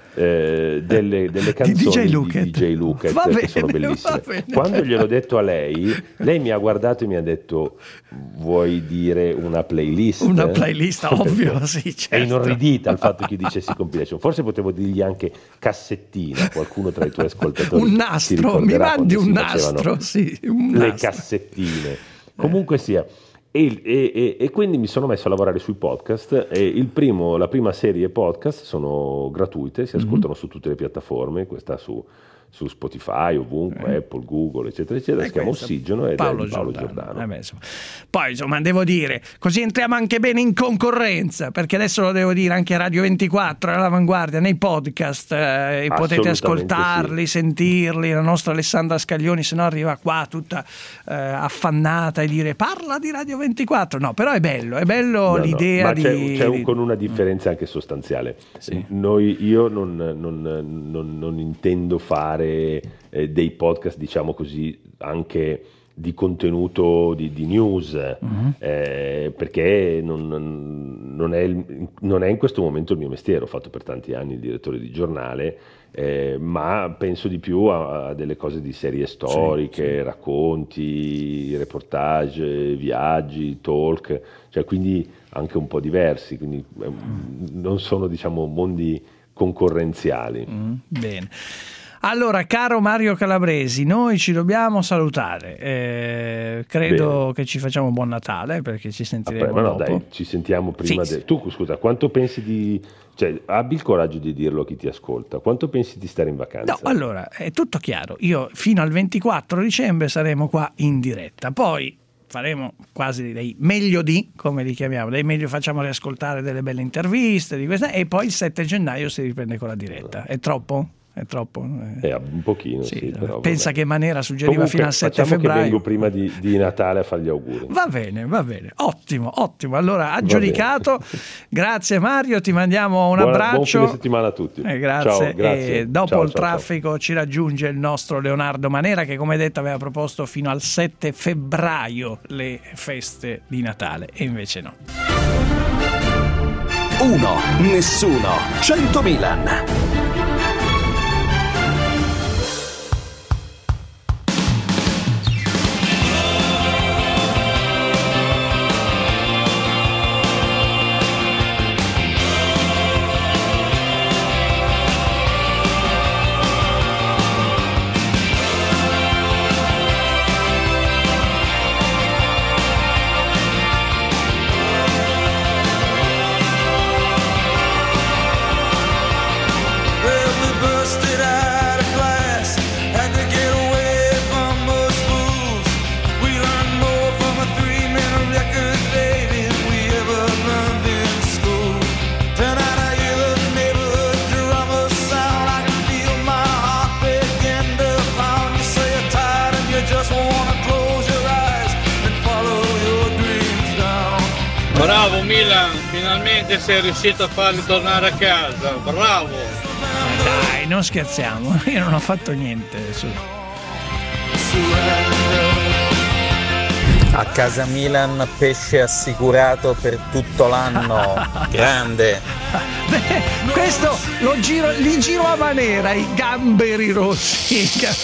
eh, delle, delle canzoni di D J Luke che bene, sono bellissime. Quando gliel'ho detto a lei, lei mi ha guardato e mi ha detto: vuoi dire una playlist? Una playlist, ovvio, sì, certo. È inorridita il fatto che dicessi compilation. Forse potevo dirgli anche cassettina, qualcuno tra i tuoi ascoltatori un nastro, mi mandi un nastro, sì, un le nastro. cassettine. Comunque sia, e, e, e quindi mi sono messo a lavorare sui podcast e il primo, la prima serie podcast sono gratuite, si ascoltano mm-hmm. su tutte le piattaforme, questa su, su Spotify, ovunque, eh. Apple, Google, eccetera, eccetera, si chiama Ossigeno ed Paolo è di Paolo Giordano. Giordano. Eh beh, poi insomma devo dire, così entriamo anche bene in concorrenza, perché adesso lo devo dire anche a Radio ventiquattro, all'Avanguardia, nei podcast, eh, potete ascoltarli, sì. sentirli, la nostra Alessandra Scaglioni se no arriva qua tutta eh, affannata e dire parla di Radio ventiquattro, no, però è bello, è bello no, l'idea no, ma di... C'è, c'è un, con una differenza anche sostanziale, sì. Noi, io non, non, non, non intendo fare eh, dei podcast, diciamo così, anche di contenuto di, di news, uh-huh. eh, perché non, non, è il, non è in questo momento il mio mestiere. Ho fatto per tanti anni il direttore di giornale, eh, ma penso di più a, a delle cose di serie storiche, sì, sì. racconti, reportage, viaggi, talk, cioè quindi anche un po' diversi, quindi eh, non sono, diciamo, mondi concorrenziali. Mm, bene. Allora, caro Mario Calabresi, noi ci dobbiamo salutare. Eh, credo Bene. che ci facciamo buon Natale, perché ci sentiremo Vabbè, ma no, dopo. Dai, ci sentiamo prima. Sì, de... Tu, scusa, quanto pensi di... Cioè, abbi il coraggio di dirlo a chi ti ascolta. Quanto pensi di stare in vacanza? No, allora, è tutto chiaro. Io fino al ventiquattro dicembre saremo qua in diretta. Poi faremo quasi dei meglio di, come li chiamiamo, dei meglio, facciamo riascoltare delle belle interviste di questa, e poi il sette gennaio si riprende con la diretta. È troppo? È troppo? Eh, un pochino, sì. sì però, pensa vabbè. Che Manera suggeriva Comunque, fino al sette febbraio. Che vengo prima di, di Natale a fare gli auguri. Va bene, va bene, ottimo, ottimo. Allora, aggiudicato. Grazie Mario, ti mandiamo un Buona, abbraccio. Buon fine settimana a tutti. Eh, grazie. Ciao, grazie. E dopo ciao, il ciao, traffico ciao. ci raggiunge il nostro Leonardo Manera, che come detto aveva proposto fino al sette febbraio le feste di Natale, e invece no. Uno, nessuno, cento Milan. Bravo Milan, finalmente sei riuscito a farli tornare a casa, bravo! Dai, non scherziamo, io non ho fatto niente. Su. A casa Milan pesce assicurato per tutto l'anno, grande! Beh, questo lo giro, li giro a Manera, i gamberi rossi.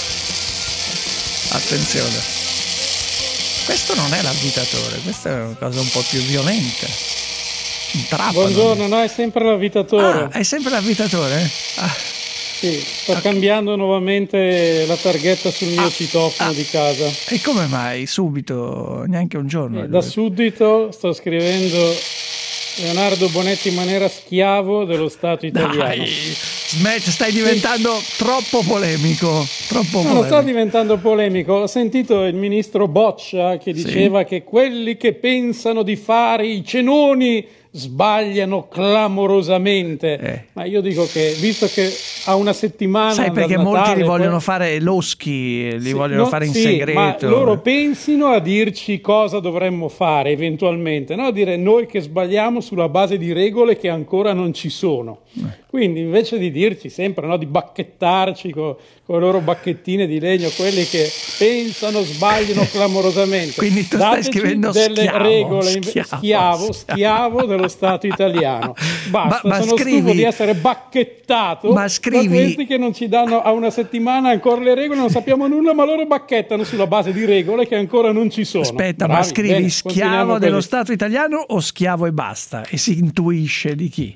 Attenzione. Questo non è l'avvitatore, questa è una cosa un po' più violenta. Un trapano. Buongiorno, no, è sempre l'avvitatore. Ah, è sempre l'avvitatore? Ah. Sì, sto okay. cambiando nuovamente la targhetta sul mio ah, citofono ah. di casa. E come mai? Subito? Neanche un giorno? Eh, da subito sto scrivendo Leonardo Bonetti Manera, schiavo dello Stato italiano. Dai, smetti, stai diventando troppo polemico. Troppo no, polemico. Non sto diventando polemico. Ho sentito il ministro Boccia che diceva sì. che quelli che pensano di fare i cenoni sbagliano clamorosamente. Eh. Ma io dico che, visto che a una settimana sai perché Natale, molti li vogliono poi... fare loschi, li sì, vogliono no, fare in sì, segreto. Ma loro pensino a dirci cosa dovremmo fare eventualmente, no? Dire noi che sbagliamo sulla base di regole che ancora non ci sono. Eh. Quindi invece di dirci sempre, no, di bacchettarci con, con le loro bacchettine di legno, quelli che pensano sbagliano clamorosamente. Quindi tu dateci stai scrivendo delle schiavo, regole, schiavo, schiavo, schiavo dello Stato italiano. Basta, ma, ma sono scrivi, stufo di essere bacchettato ma scrivi, da questi che non ci danno a una settimana ancora le regole, non sappiamo nulla, ma loro bacchettano sulla base di regole che ancora non ci sono. Aspetta, Bravi, ma scrivi bene, schiavo dello così. Stato italiano o schiavo e basta? E si intuisce di chi?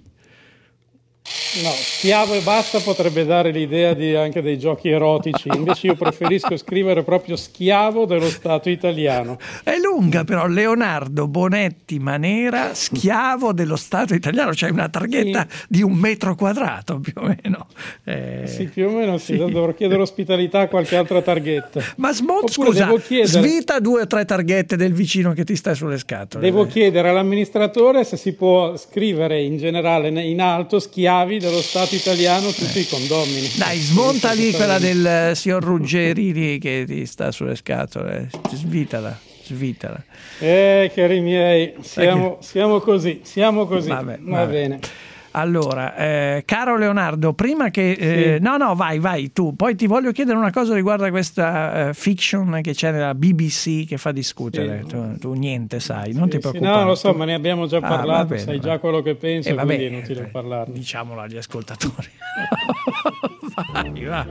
No, schiavo e basta potrebbe dare l'idea di anche dei giochi erotici, invece io preferisco scrivere proprio schiavo dello Stato italiano. È lunga però, Leonardo Bonetti Manera, schiavo dello Stato italiano, c'è cioè una targhetta sì. di un metro quadrato più o meno. Eh, sì, più o meno sì, sì. Dovrò chiedere ospitalità a qualche altra targhetta. Ma smont, scusa, chiedere... svita due o tre targhette del vicino che ti sta sulle scatole. Devo chiedere all'amministratore se si può scrivere in generale in alto schiavo dello Stato italiano tutti eh. i condomini. Dai, smonta lì quella del signor Ruggeri che ti sta sulle scatole, svitala, svitala. Eh, cari miei, siamo, siamo così, siamo così, vabbè, va vabbè. bene. Allora, eh, caro Leonardo, prima che... Eh, Sì. No, no, vai, vai, tu. Poi ti voglio chiedere una cosa riguardo a questa eh, fiction che c'è nella B B C che fa discutere. Sì. Tu, tu niente sai, non ti Sì, preoccupare. no, lo so, Tu- ma ne abbiamo già Ah, parlato, va bene, sai va già quello che penso, Eh, vabbè, quindi è inutile eh, parlarne. Diciamolo agli ascoltatori. Vai, va.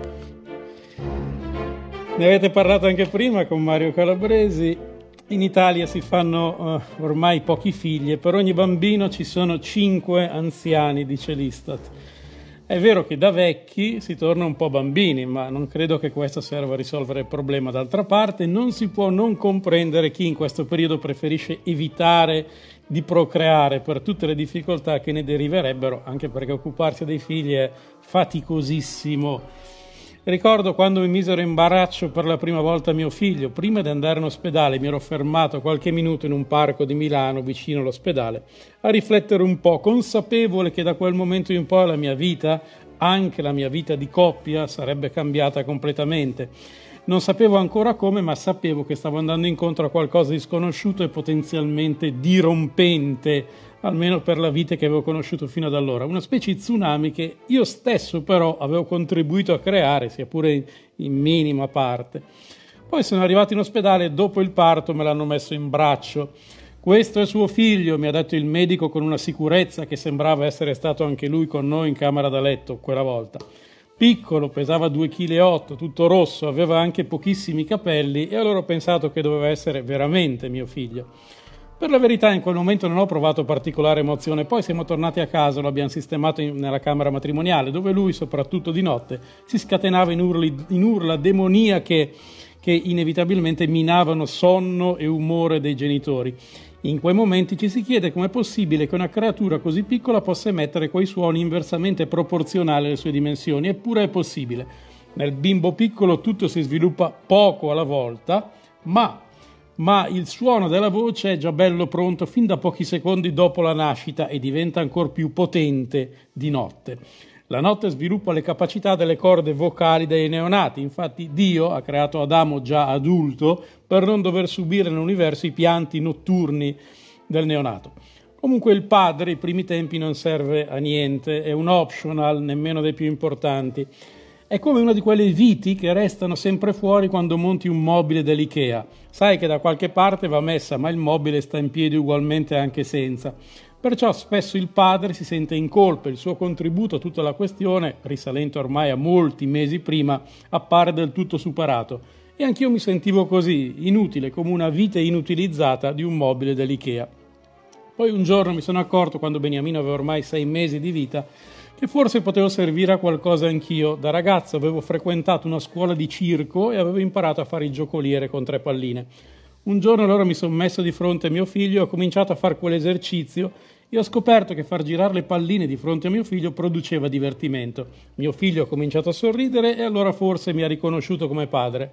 Ne avete parlato anche prima con Mario Calabresi. In Italia si fanno eh, ormai pochi figli e per ogni bambino ci sono cinque anziani, dice l'Istat. È vero che da vecchi si torna un po' bambini, ma non credo che questo serva a risolvere il problema. D'altra parte non si può non comprendere chi in questo periodo preferisce evitare di procreare per tutte le difficoltà che ne deriverebbero, anche perché occuparsi dei figli è faticosissimo. Ricordo quando mi misero in braccio per la prima volta mio figlio. Prima di andare in ospedale mi ero fermato qualche minuto in un parco di Milano vicino all'ospedale a riflettere un po', consapevole che da quel momento in poi la mia vita, anche la mia vita di coppia, sarebbe cambiata completamente. Non sapevo ancora come, ma sapevo che stavo andando incontro a qualcosa di sconosciuto e potenzialmente dirompente, almeno per la vita che avevo conosciuto fino ad allora. Una specie di tsunami che io stesso però avevo contribuito a creare, sia pure in, in minima parte. Poi sono arrivato in ospedale e dopo il parto me l'hanno messo in braccio. Questo è suo figlio, mi ha detto il medico con una sicurezza che sembrava essere stato anche lui con noi in camera da letto quella volta. Piccolo, pesava due virgola otto chili, tutto rosso, aveva anche pochissimi capelli e allora ho pensato che doveva essere veramente mio figlio. Per la verità in quel momento non ho provato particolare emozione, poi siamo tornati a casa, lo abbiamo sistemato in, nella camera matrimoniale, dove lui, soprattutto di notte, si scatenava in, urli, in urla demoniache che inevitabilmente minavano sonno e umore dei genitori. In quei momenti ci si chiede com'è possibile che una creatura così piccola possa emettere quei suoni inversamente proporzionali alle sue dimensioni, eppure è possibile. Nel bimbo piccolo tutto si sviluppa poco alla volta, ma... ma il suono della voce è già bello pronto fin da pochi secondi dopo la nascita e diventa ancora più potente di notte. La notte sviluppa le capacità delle corde vocali dei neonati, infatti Dio ha creato Adamo già adulto per non dover subire nell'universo i pianti notturni del neonato. Comunque il padre, i primi tempi, non serve a niente, è un optional, nemmeno dei più importanti. È come una di quelle viti che restano sempre fuori quando monti un mobile dell'Ikea. Sai che da qualche parte va messa, ma il mobile sta in piedi ugualmente anche senza. Perciò spesso il padre si sente in colpa, il suo contributo a tutta la questione, risalente ormai a molti mesi prima, appare del tutto superato. E anch'io mi sentivo così, inutile, come una vite inutilizzata di un mobile dell'Ikea. Poi un giorno mi sono accorto, quando Beniamino aveva ormai sei mesi di vita, che forse potevo servire a qualcosa anch'io. Da ragazzo avevo frequentato una scuola di circo e avevo imparato a fare il giocoliere con tre palline. Un giorno allora mi sono messo di fronte a mio figlio e ho cominciato a fare quell'esercizio e ho scoperto che far girare le palline di fronte a mio figlio produceva divertimento. Mio figlio ha cominciato a sorridere e allora forse mi ha riconosciuto come padre.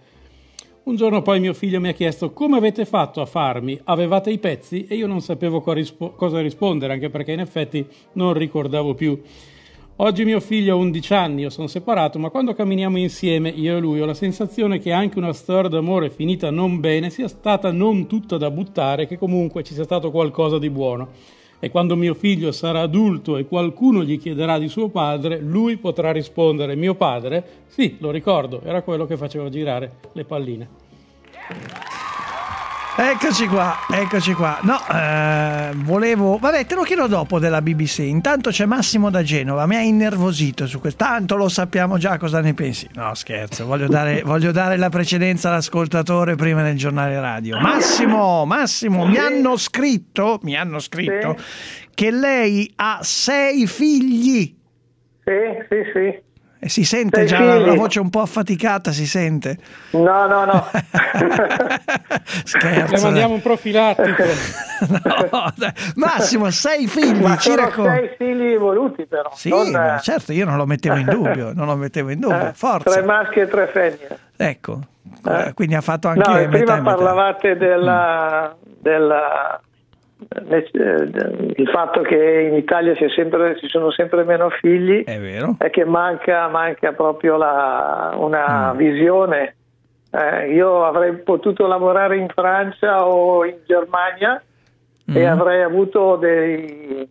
Un giorno poi mio figlio mi ha chiesto: come avete fatto a farmi? Avevate i pezzi? E io non sapevo cosa rispondere, anche perché in effetti non ricordavo più. Oggi mio figlio ha undici anni, io sono separato, ma quando camminiamo insieme, io e lui, ho la sensazione che anche una storia d'amore finita non bene sia stata non tutta da buttare, che comunque ci sia stato qualcosa di buono. E quando mio figlio sarà adulto e qualcuno gli chiederà di suo padre, lui potrà rispondere: mio padre? Sì, lo ricordo, era quello che faceva girare le palline. Eccoci qua, eccoci qua. No, eh, volevo... Vabbè, te lo chiedo dopo della B B C. Intanto c'è Massimo da Genova, mi ha innervosito su questo. Tanto lo sappiamo già, cosa ne pensi? No, scherzo, voglio dare, voglio dare la precedenza all'ascoltatore prima del giornale radio. Massimo, Massimo, mi hanno scritto, mi hanno scritto che lei ha sei figli. Sì, sì, sì. E si sente Sei già la, la figli. voce un po' affaticata, si sente. No, no, no. Scherzo. Le mandiamo un profilattico. No, dai. Massimo, sei figli, Ma ci sono racconti. sei figli voluti però. Sì, non, ma eh, certo, io non lo mettevo in dubbio, non lo mettevo in dubbio, eh, forza. Tre maschi e tre femmine. Ecco, Eh. quindi ha fatto anche No, e metà prima e metà. parlavate della, della eh, il fatto che in Italia si, è sempre, ci sono sempre meno figli. È vero. È che manca, manca proprio la, una mm. visione. Eh, io avrei potuto lavorare in Francia o in Germania mm. e avrei avuto dei,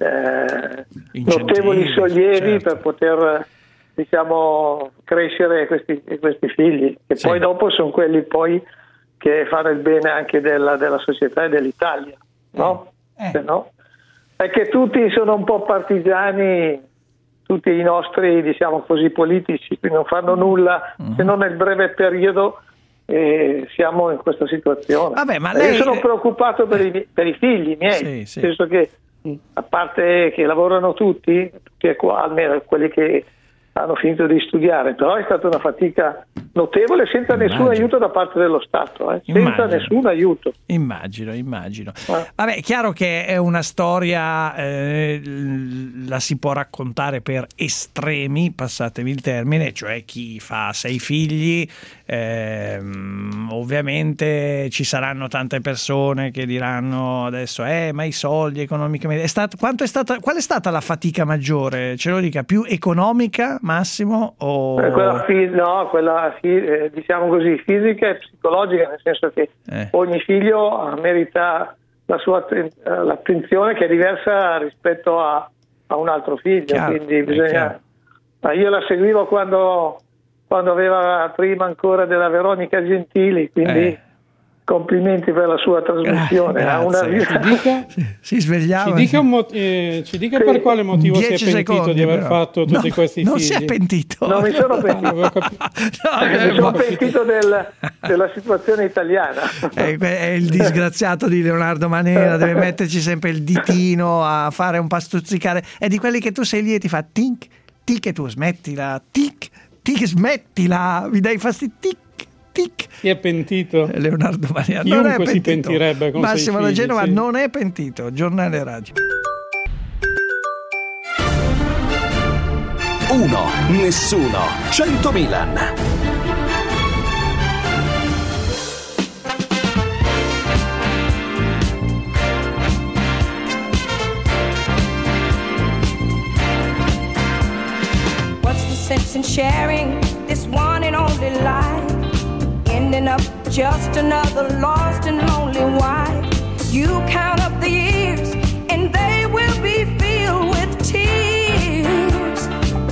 eh, notevoli sollievi, certo, per poter, diciamo, crescere questi, questi figli, che sì, poi dopo sono quelli poi che fanno il bene anche della, della società e dell'Italia, no? Eh. Se no? È che tutti sono un po' partigiani, tutti i nostri, diciamo così, politici, quindi non fanno nulla, uh-huh, se non nel breve periodo, e siamo in questa situazione. Vabbè, ma lei... Io sono preoccupato per i, per i figli miei, sì, nel sì, senso che, a parte che lavorano tutti, tutti qua, almeno quelli che hanno finito di studiare, però è stata una fatica notevole senza immagino, nessun aiuto da parte dello Stato, eh? senza immagino, nessun aiuto. Immagino, immagino. Eh. Vabbè, è chiaro che è una storia, eh, la si può raccontare per estremi, passatemi il termine, cioè chi fa sei figli, eh, ovviamente ci saranno tante persone che diranno adesso, eh, ma i soldi economicamente, è stato, quanto è stata, qual è stata la fatica maggiore? Ce lo dica, più economica, Massimo? O... Eh, quella, no, quella eh, diciamo così, fisica e psicologica, nel senso che eh. ogni figlio merita la sua l'attenzione, che è diversa rispetto a, a un altro figlio, chiaro, quindi bisogna... Ma io la seguivo quando, quando aveva prima ancora della Veronica Gentili, quindi... Eh. Complimenti per la sua trasmissione. Ah, una ci dica, si svegliava. Ci dica, mo- eh, ci dica sì, per quale motivo si è pentito secondi, di aver però. fatto tutti no, questi non figli. Non si è pentito. Non mi sono pentito. no, eh, mi sono pentito del, della situazione italiana. È, è il disgraziato di Leonardo Manera, deve metterci sempre il ditino a fare un pastuzzicare. È di quelli che tu sei lì e ti fa tic, tic e tu smettila, tic, tic, smettila, mi dai fastidio, tic. Tic. Si è pentito Leonardo Manera, chiunque non è pentito. Si pentirebbe con Massimo da Genova, sì, non è pentito. Giornale radio. Uno, nessuno, cento Milan. What's the sense in sharing this one and only life? Ending up just another lost and lonely wife. You count up the years and they will be filled with tears.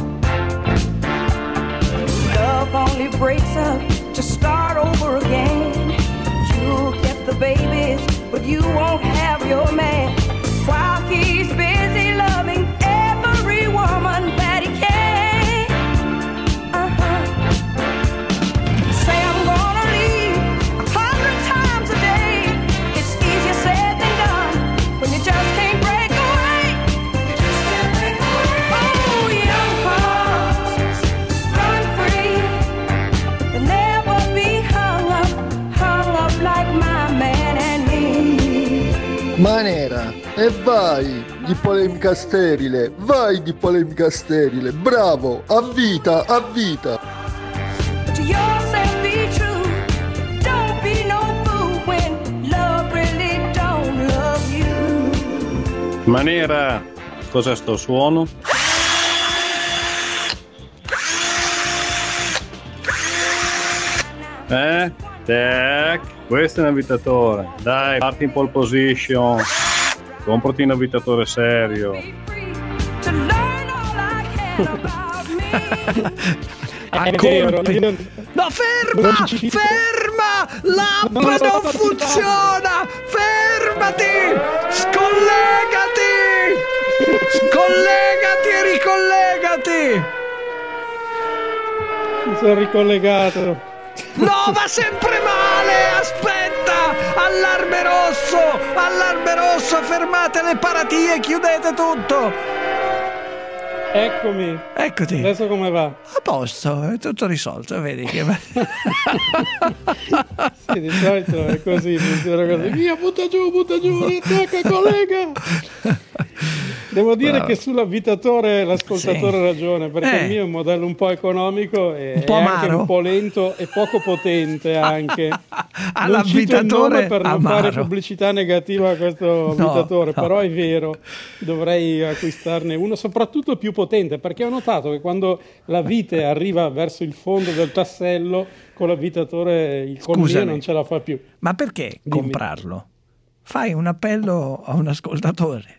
Love only breaks up to start over again. You'll get the babies, but you won't have your man, while he's busy loving every woman that he can. Manera, e vai di polemica sterile, vai di polemica sterile, bravo, a vita, a vita. Manera, cosa sto suono? Eh? Tac, questo è un abitatore. Dai, parti in pole position. Comprati un abitatore serio. Ah, no, ferma! Ferma! L'app non funziona! Fermati! Scollegati! Scollegati e ricollegati! Mi sono ricollegato. No, va sempre male! Aspetta! Allarme rosso! Allarme rosso! Fermate le paratie! Chiudete tutto! Eccomi. Eccoti. Adesso come va? A posto, è tutto risolto, vedi che... Sì, di solito è così, funziona così. Via, butta giù, butta giù, riattacca, collega! Devo dire wow. che sull'abitatore l'ascoltatore ha sì. ragione, perché eh. il mio è un modello un po' economico e un po' è anche un po' lento e poco potente anche. Non cito il nome per non amaro. fare pubblicità negativa a questo no, abitatore, no. però è vero, dovrei acquistarne uno soprattutto più potente, perché ho notato che quando la vite arriva verso il fondo del tassello, con l'abitatore il colmino non ce la fa più. Ma perché Dimmi. comprarlo? Fai un appello a un ascoltatore.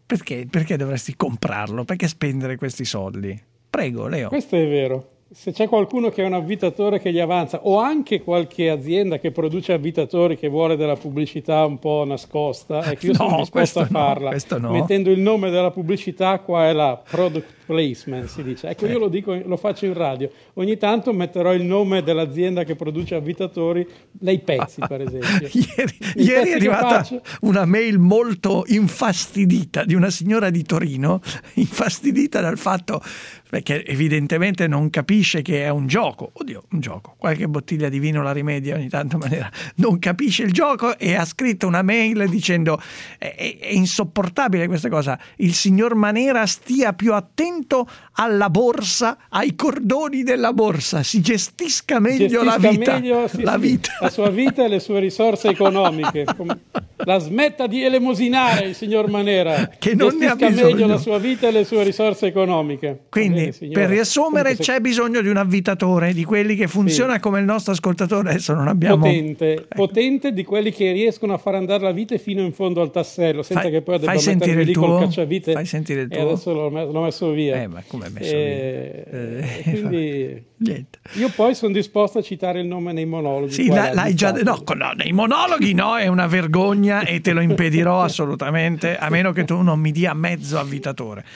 Perché? Perché dovresti comprarlo? Perché spendere questi soldi? Prego, Leo. Questo è vero. Se c'è qualcuno che è un avvitatore che gli avanza, o anche qualche azienda che produce avvitatori che vuole della pubblicità un po' nascosta, ecco, io No, sono disposto a questo no, farla, questo no. mettendo il nome della pubblicità, qua è la product placement, si dice. Ecco, io lo dico, lo faccio in radio. Ogni tanto metterò il nome dell'azienda che produce avvitatori nei pezzi, per esempio. Ieri, Nei ieri pezzi è che arrivata faccio- una mail molto infastidita di una signora di Torino, infastidita dal fatto perché evidentemente non capisce che è un gioco. Oddio, un gioco. Qualche bottiglia di vino la rimedia ogni tanto, maniera. Non capisce il gioco e ha scritto una mail dicendo è, è- è insopportabile questa cosa. Il signor Manera stia più attento alla borsa, ai cordoni della borsa, si gestisca meglio la gestisca vita. meglio, sì, la sì, vita. la sua vita e le sue risorse economiche. Com- La smetta di elemosinare il signor Manera, Che non ne ha gestisca bisogno. meglio la sua vita e le sue risorse economiche. Quindi, Va bene, signora. per riassumere, Comunque, se- c'è bisogno di un avvitatore, di quelli che funziona come il nostro ascoltatore. Adesso non abbiamo... potente, potente di quelli che riescono a far andare la vite fino in fondo al tassello, senza Fai- che poi fai debba sentire mettermi il lì col tuo? cacciavite. Fai sentire il E tuo? adesso l'ho, me- l'ho messo via. Eh, ma come hai messo E- via? e quindi Niente. io poi sono disposto a citare il nome nei monologhi. Sì, qua la- e l'hai già avvitato. no, con- no, nei monologhi no, è una vergogna e te lo impedirò assolutamente, a meno che tu non mi dia mezzo avvitatore.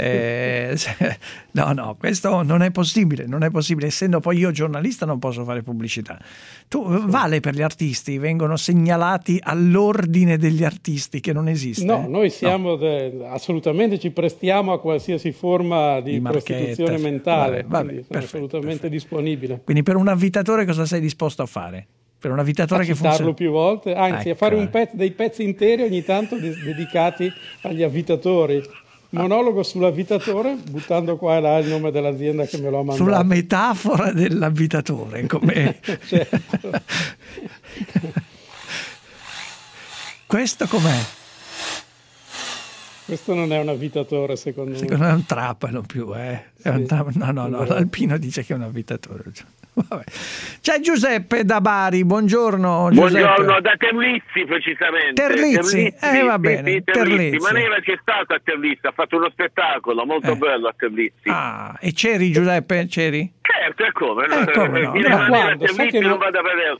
Eh, se- no, no, questo non è possibile, non è possibile, essendo poi io giornalista non posso fare pubblicità. Tu vale per gli artisti, vengono segnalati all'ordine degli artisti che non esiste. No, noi siamo de- assolutamente ci prestiamo a qualsiasi forma di, Di marchetta. prostituzione mentale, Vabbè, vabbè, quindi sono perfetto, assolutamente disponibile. Quindi per un avvitatore cosa sei disposto a fare? Per un avvitatore A che citarlo funziona più volte, anzi a Ecco. fare un pezzo, dei pezzi interi ogni tanto de- dedicati agli avvitatori. Monologo sull'avvitatore, buttando qua e là il nome dell'azienda che me lo ha mandato. sulla metafora dell'avvitatore, come Certo. questo com'è? Questo non è un avvitatore, secondo me. Secondo me è un trapano più, eh. È un tra- No, no, no, l'Alpino dice che è un avvitatore. Vabbè. C'è Giuseppe da Bari, buongiorno Giuseppe. Buongiorno, da Terlizzi precisamente. Terlizzi, eh, va bene, sì, Terlizzi. Manera c'è stato a Terlizzi, ha fatto uno spettacolo molto Eh. bello a Terlizzi. Ah, e c'eri Giuseppe? C'eri? Certo, e come? Eh, come no, Viene no. Manera a Quando? Sai Terlizzi che non non- vado a vedere.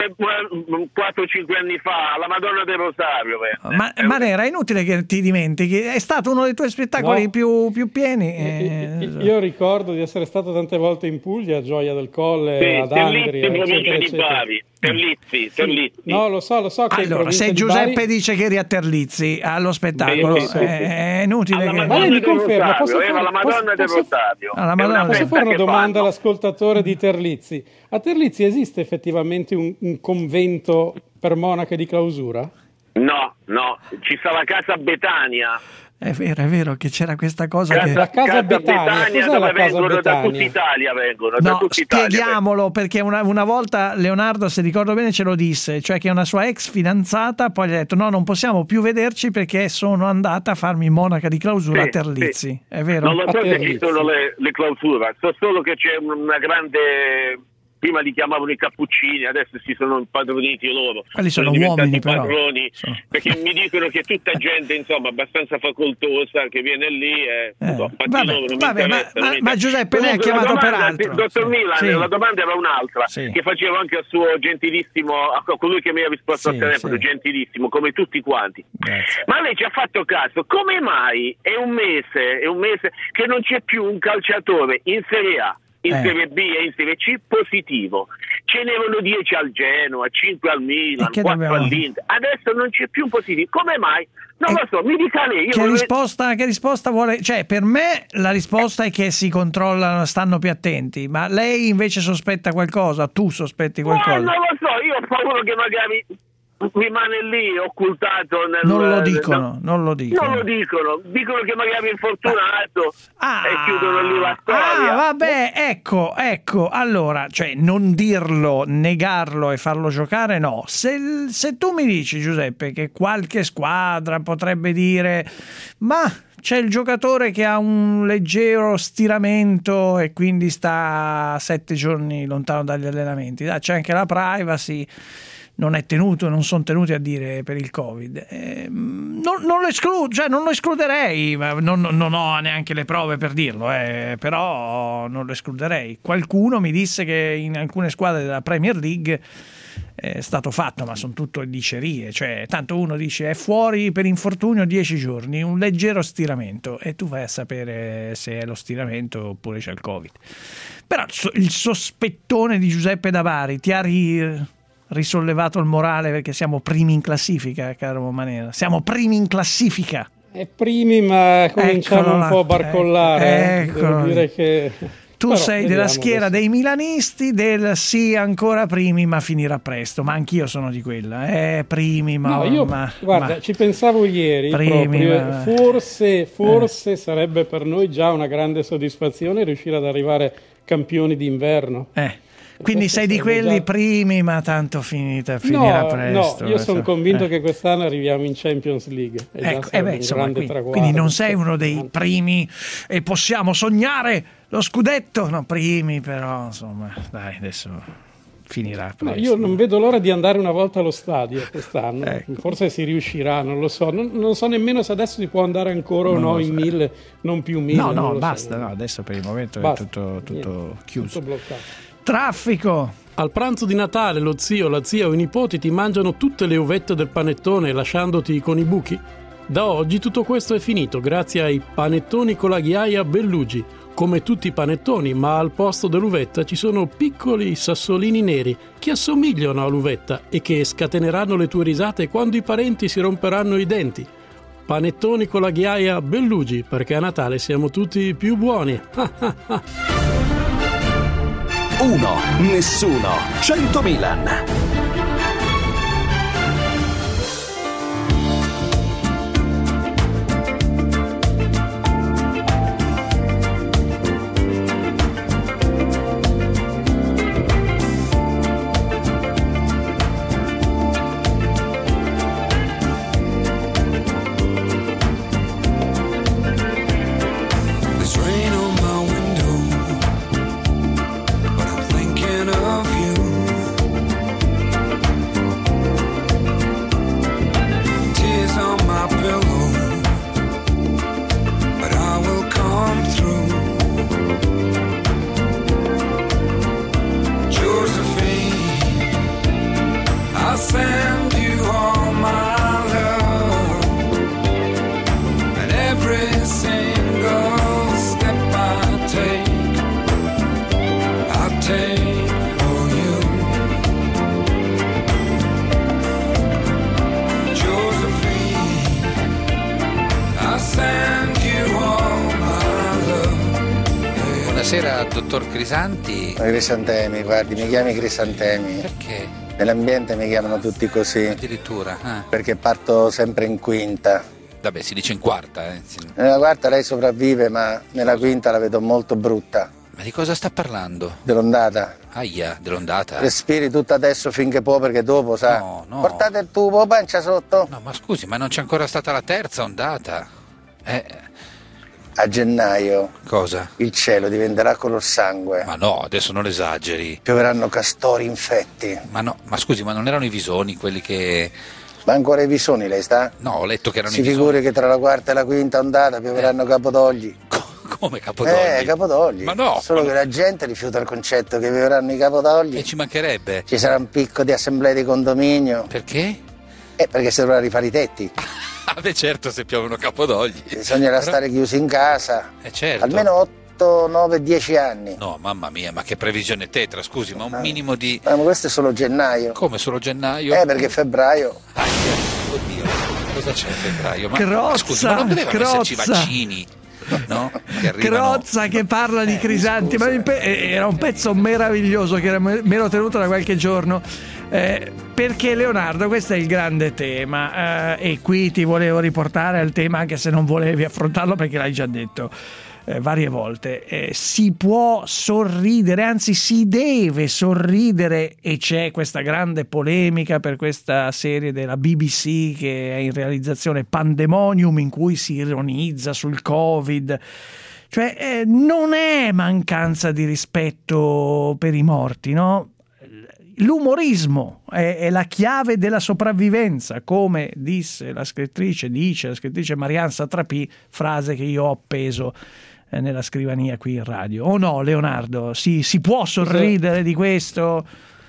quattro cinque anni fa, alla Madonna del Rosario. eh. Ma, Manera, è inutile che ti dimentichi, è stato uno dei tuoi spettacoli No. più, più pieni. eh, Io- Io ricordo di essere stato tante volte in Puglia, a Gioia del Colle, Sì, ad Terlizzi, Andria, provincia eccetera, di eccetera. Bari. Terlizzi, Terlizzi. No, lo so, lo so che in Allora, provincia se di Giuseppe Bari- dice che eri a Terlizzi allo spettacolo, Benissimo. è, è inutile Alla che... Madonna Vale, mi del conferma, Rosario, posso eh, fare- alla Madonna posso- del posso- Rosario. Alla È Madonna. una Posso festa fare una che domanda fanno. all'ascoltatore di Terlizzi? A Terlizzi esiste effettivamente un, un convento per monache di clausura? No, no, ci sta la casa Betania. È vero, è vero che c'era questa cosa Casa, che... La casa Betania, cos'è dove la casa vengono da Betania? tutta Italia vengono, da No, tutta Italia. spieghiamolo perché una, una volta Leonardo, se ricordo bene, ce lo disse, cioè che una sua ex fidanzata poi gli ha detto no, non possiamo più vederci perché sono andata a farmi monaca di clausura Sì, a Terlizzi, sì. è vero? Non lo so A se ci Terlizzi. sono le, le clausure, so solo che c'è una grande... Prima li chiamavano i cappuccini, adesso si sono impadroniti loro. Quelli sono diventati uomini, però. padroni, Sono- perché mi dicono che tutta gente, insomma, abbastanza facoltosa che viene lì e... Eh, non so, infatti vabbè, loro non mi vabbè, ma- interessa, ma- non mi ma interessa. Giuseppe, lei ha Comunque, la chiamato per domanda, altro. Dottor Milan, Sì. la domanda era un'altra, Sì. che facevo anche al suo gentilissimo, a colui che mi ha risposto Sì, al telefono, sì. gentilissimo, come tutti quanti. Grazie. Ma lei ci ha fatto caso, come mai è un mese, è un mese che non c'è più un calciatore in Serie A, in Eh. Serie B e in Serie C positivo? Ce n'erano dieci al Genoa, cinque al Milan, E che quattro dobbiamo- all'Inter. Adesso non c'è più un positivo. Come mai? Non E- lo so, mi dica lei. Io Che vorrei- risposta, che risposta vuole? Cioè, per me la risposta è che si controllano, stanno più attenti, ma lei invece sospetta qualcosa, tu sospetti Ma qualcosa? non lo so, io ho paura che magari rimane lì occultato nel... Non lo nel- dicono, non lo dicono. Non lo dicono, dicono che magari è infortunato Ah, e chiudono lì la storia. Ah, vabbè, ecco, ecco, allora, cioè non dirlo, negarlo e farlo giocare, no. Se, se tu mi dici, Giuseppe, che qualche squadra potrebbe dire, ma c'è il giocatore che ha un leggero stiramento e quindi sta sette giorni lontano dagli allenamenti, dai, c'è anche la privacy. non è tenuto, non sono tenuti a dire per il Covid. Eh, non, non lo escludo, cioè non lo escluderei, ma non, non ho neanche le prove per dirlo, eh, però non lo escluderei. Qualcuno mi disse che in alcune squadre della Premier League è stato fatto, ma sono tutto dicerie, cioè tanto uno dice è fuori per infortunio dieci giorni, un leggero stiramento, e tu vai a sapere se è lo stiramento oppure c'è il Covid. Però il sospettone di Giuseppe Davari ti ha ri- risollevato il morale, perché siamo primi in classifica, caro Manera, siamo primi in classifica. È primi, ma cominciamo Eccolo un là, po' a barcollare. ecco. Devo dire che... Tu Però, sei vediamo della schiera adesso. dei milanisti, del sì ancora primi ma finirà presto, ma anch'io sono di quella, eh primi ma... No, io ma, guarda, ma, ci pensavo ieri, primi, proprio, ma- forse, forse eh. sarebbe per noi già una grande soddisfazione riuscire ad arrivare campioni d'inverno. Eh. Quindi sei di quelli già... primi ma tanto finita, finirà no, presto. No, io sono cioè, convinto eh. che quest'anno arriviamo in Champions League. E Ecco, già eh beh, un insomma, grande quindi, traguardo. quindi non sei uno dei primi e possiamo sognare lo scudetto, no, primi però, insomma, dai, adesso finirà presto. No, io non vedo l'ora di andare una volta allo stadio quest'anno, Ecco. forse si riuscirà, non lo so, non, non so nemmeno se adesso si può andare ancora o Non no lo in so. mille, non più mille. No, non no, lo basta, so. no, adesso per il momento Basta. è tutto, tutto Niente, chiuso. tutto bloccato. Traffico. Al pranzo di Natale lo zio, la zia o i nipoti ti mangiano tutte le uvette del panettone lasciandoti con i buchi? Da oggi tutto questo è finito grazie ai panettoni con la ghiaia Bellugi. Come tutti i panettoni, ma al posto dell'uvetta ci sono piccoli sassolini neri che assomigliano all'uvetta e che scateneranno le tue risate quando i parenti si romperanno i denti. Panettoni con la ghiaia Bellugi, perché a Natale siamo tutti più buoni. Uno, nessuno, cento Milan. There's rain on my window, but I'm thinking of you. Tears on my pillow, but I will come through. Josephine, I'll send you all my love, and every single step I take, I take for you. Josephine, I send you all my love. Buonasera, dottor Crisanti. Crisantemi, guardi, mi chiami Crisantemi. Perché? Nell'ambiente mi chiamano tutti così. Addirittura? Ah. Perché parto sempre in quinta. Vabbè, si dice in quarta. Eh. Si- Nella quarta lei sopravvive, ma nella quinta la vedo molto brutta. Ma di cosa sta parlando? Dell'ondata. Aia, dell'ondata. Respiri tutto adesso finché può, perché dopo, sa. No, no. Portate il tubo, pancia sotto. No, ma scusi, ma non c'è ancora stata la terza ondata? Eh, A gennaio cosa? il cielo diventerà color sangue. Ma no, adesso non esageri. Pioveranno castori infetti. Ma no, ma scusi, ma non erano i visoni quelli che... Ma ancora i visoni lei sta? No, ho letto che erano Si i visoni. figuri che tra la quarta e la quinta ondata pioveranno capodogli. Come capodogli? Eh, capodogli. Ma no! Solo che la gente rifiuta il concetto che pioveranno i capodogli. E ci mancherebbe. Ci sarà un picco di assemblee di condominio. Perché? Eh, perché si dovrà rifare i tetti. Ah, beh, certo, se piovono capodogli. Bisognerà Però- stare chiusi in casa. Eh, certo. Almeno otto, nove, dieci anni. No, mamma mia, ma che previsione tetra, scusi, ma un minimo di... Ma questo è solo gennaio. Come, solo gennaio? Eh, perché febbraio. Oddio, cosa c'è a febbraio? Ma, Crozza, ma scusi, ma non dovevano esserci Crozza. vaccini? No? Che arrivano... Crozza che parla di Crisanti, ma il pe- era un pezzo meraviglioso che era me me l'ho tenuto da qualche giorno. Eh, perché Leonardo, questo è il grande tema, eh, e qui ti volevo riportare al tema, anche se non volevi affrontarlo perché l'hai già detto eh, varie volte. Eh, si può sorridere, anzi si deve sorridere, e c'è questa grande polemica per questa serie della B B C che è in realizzazione, Pandemonium, in cui si ironizza sul Covid. Cioè eh, non è mancanza di rispetto per i morti, no? l'umorismo è, è la chiave della sopravvivenza, come disse la scrittrice, dice la scrittrice Marianne Satrapi, frase che io ho appeso eh, nella scrivania qui in radio. O no, Leonardo? Si, si può sorridere di questo?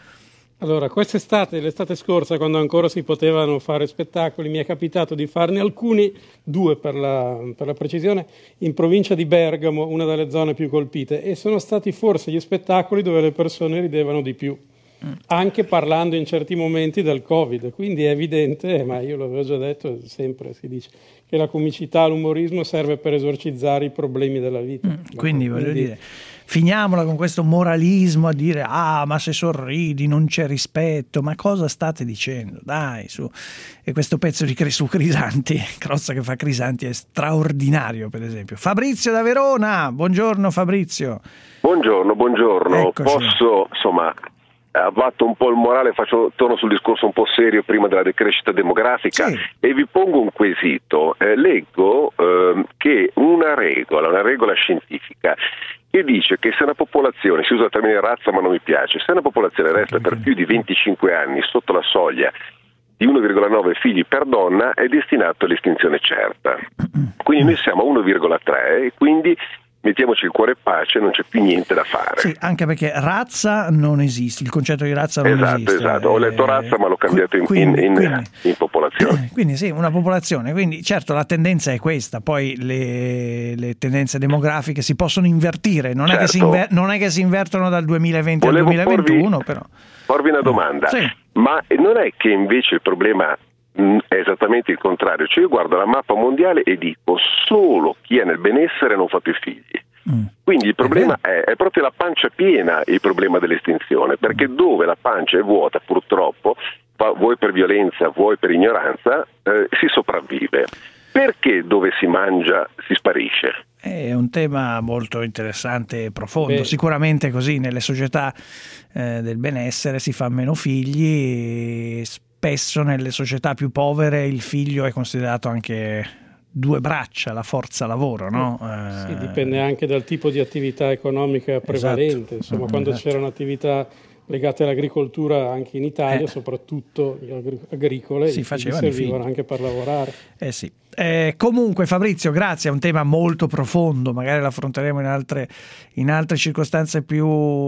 Allora, quest'estate, l'estate scorsa, quando ancora si potevano fare spettacoli, mi è capitato di farne alcuni, due per la, per la precisione, in provincia di Bergamo, una delle zone più colpite, e sono stati forse gli spettacoli dove le persone ridevano di più, mm. anche parlando in certi momenti del Covid. Quindi è evidente, ma io l'avevo già detto, sempre si dice, che la comicità, l'umorismo serve per esorcizzare i problemi della vita. Mm, quindi voglio quindi... dire... Finiamola con questo moralismo a dire ah ma se sorridi non c'è rispetto, ma cosa state dicendo? Dai, su. E questo pezzo di su Crisanti, Crozza che fa Crisanti, è straordinario, per esempio. Fabrizio da Verona, buongiorno Fabrizio. Buongiorno, buongiorno. Eccoci. Posso, insomma, abbatto un po' il morale, faccio, torno sul discorso un po' serio prima della decrescita demografica, sì. E vi pongo un quesito. Eh, leggo eh, che una regola, una regola scientifica che dice che se una popolazione, si usa il termine razza ma non mi piace, se una popolazione resta per più di venticinque anni sotto la soglia di uno virgola nove figli per donna è destinato all'estinzione certa. Quindi noi siamo a uno virgola tre e quindi mettiamoci il cuore in pace, non c'è più niente da fare. Sì, anche perché razza non esiste, il concetto di razza non esatto, esiste. Esatto, esatto, ho letto razza ma l'ho cambiato quindi, in, in, quindi, in popolazione. Quindi sì, una popolazione, quindi certo la tendenza è questa, poi le, le tendenze demografiche si possono invertire, non, certo. è che si inver- non è che si invertono dal duemilaventi Volevo al duemilaventuno, porvi, però. Porvi una domanda, sì. Ma non è che invece il problema è esattamente il contrario, cioè io guardo la mappa mondiale e dico solo chi è nel benessere non fa più figli. Mm. Quindi il problema è, è proprio la pancia piena il problema dell'estinzione, perché dove la pancia è vuota purtroppo, vuoi per violenza, vuoi per ignoranza, eh, si sopravvive. Perché dove si mangia si sparisce? È un tema molto interessante e profondo. Beh. Sicuramente così nelle società eh, del benessere si fa meno figli, e spesso nelle società più povere il figlio è considerato anche due braccia, la forza lavoro, no? Sì, eh... dipende anche dal tipo di attività economica prevalente. Esatto. Insomma, mm, quando esatto. c'erano attività legate all'agricoltura anche in Italia, eh. soprattutto agricole, si facevano servivano anche per lavorare. Eh sì. Eh, comunque Fabrizio, grazie, è un tema molto profondo, magari lo affronteremo in altre, in altre circostanze più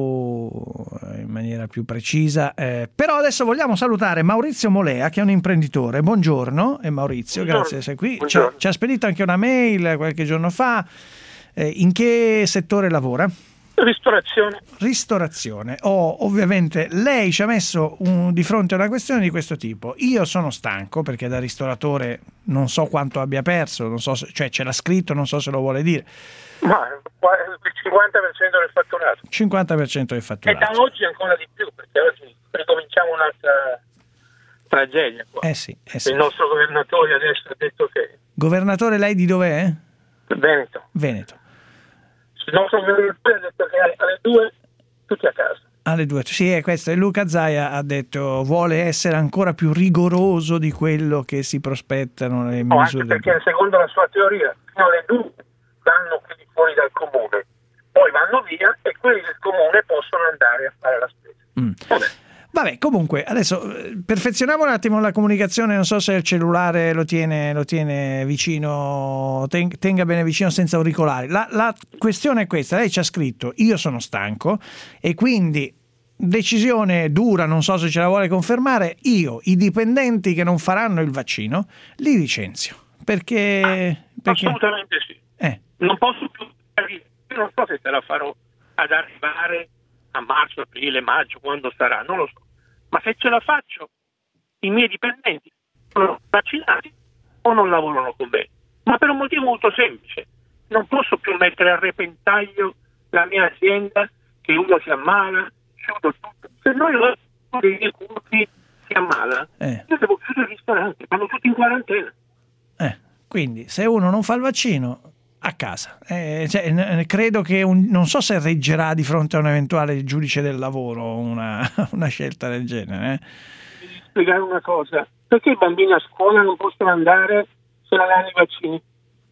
in maniera più precisa, eh, però adesso vogliamo salutare Maurizio Molea, che è un imprenditore. Buongiorno, e Maurizio, buongiorno. Grazie di essere qui. Ci ha, ci ha spedito anche una mail qualche giorno fa. Eh, in che settore lavora? Ristorazione. Ristorazione. Oh, ovviamente lei ci ha messo un, di fronte a una questione di questo tipo. Io sono stanco perché da ristoratore non so quanto abbia perso, non so se, cioè ce l'ha scritto, non so se lo vuole dire. Ma il cinquanta per cento del fatturato. cinquanta per cento del fatturato. E da oggi ancora di più, perché oggi ricominciamo un'altra tragedia qua. Eh sì, eh sì. Il nostro governatore adesso ha detto che... Governatore lei di dov'è? Veneto. Veneto. Il nostro governatore ha detto che alle due tutti a casa. Alle due, sì, è questo. E Luca Zaia ha detto vuole essere ancora più rigoroso di quello che si prospettano le no, misure. Anche perché secondo la sua teoria fino alle due vanno quelli fuori dal comune, poi vanno via e quelli del comune possono andare a fare la spesa. Mm. Vabbè. Vabbè, comunque, adesso perfezioniamo un attimo la comunicazione, non so se il cellulare lo tiene, lo tiene vicino, ten, tenga bene vicino senza auricolari. La, la questione è questa, lei ci ha scritto, io sono stanco e quindi decisione dura, non so se ce la vuole confermare, io i dipendenti che non faranno il vaccino li licenzio, perché... Ah, perché... Assolutamente sì. Eh. Non posso più, io non so se te la farò ad arrivare a marzo, aprile, maggio, quando sarà, non lo so. Ma se ce la faccio, i miei dipendenti sono vaccinati o non lavorano con me. Ma per un motivo molto semplice. Non posso più mettere a repentaglio la mia azienda, che uno si ammala, chiudo tutto. Se noi uno dei miei curti si ammala, eh. io devo chiudere il ristorante, vanno tutti in quarantena. Eh, quindi se uno non fa il vaccino... a casa, eh, cioè, n- credo che un, non so se reggerà di fronte a un eventuale giudice del lavoro una, una scelta del genere. Eh. Devi spiegare una cosa: perché i bambini a scuola non possono andare se non hanno i vaccini?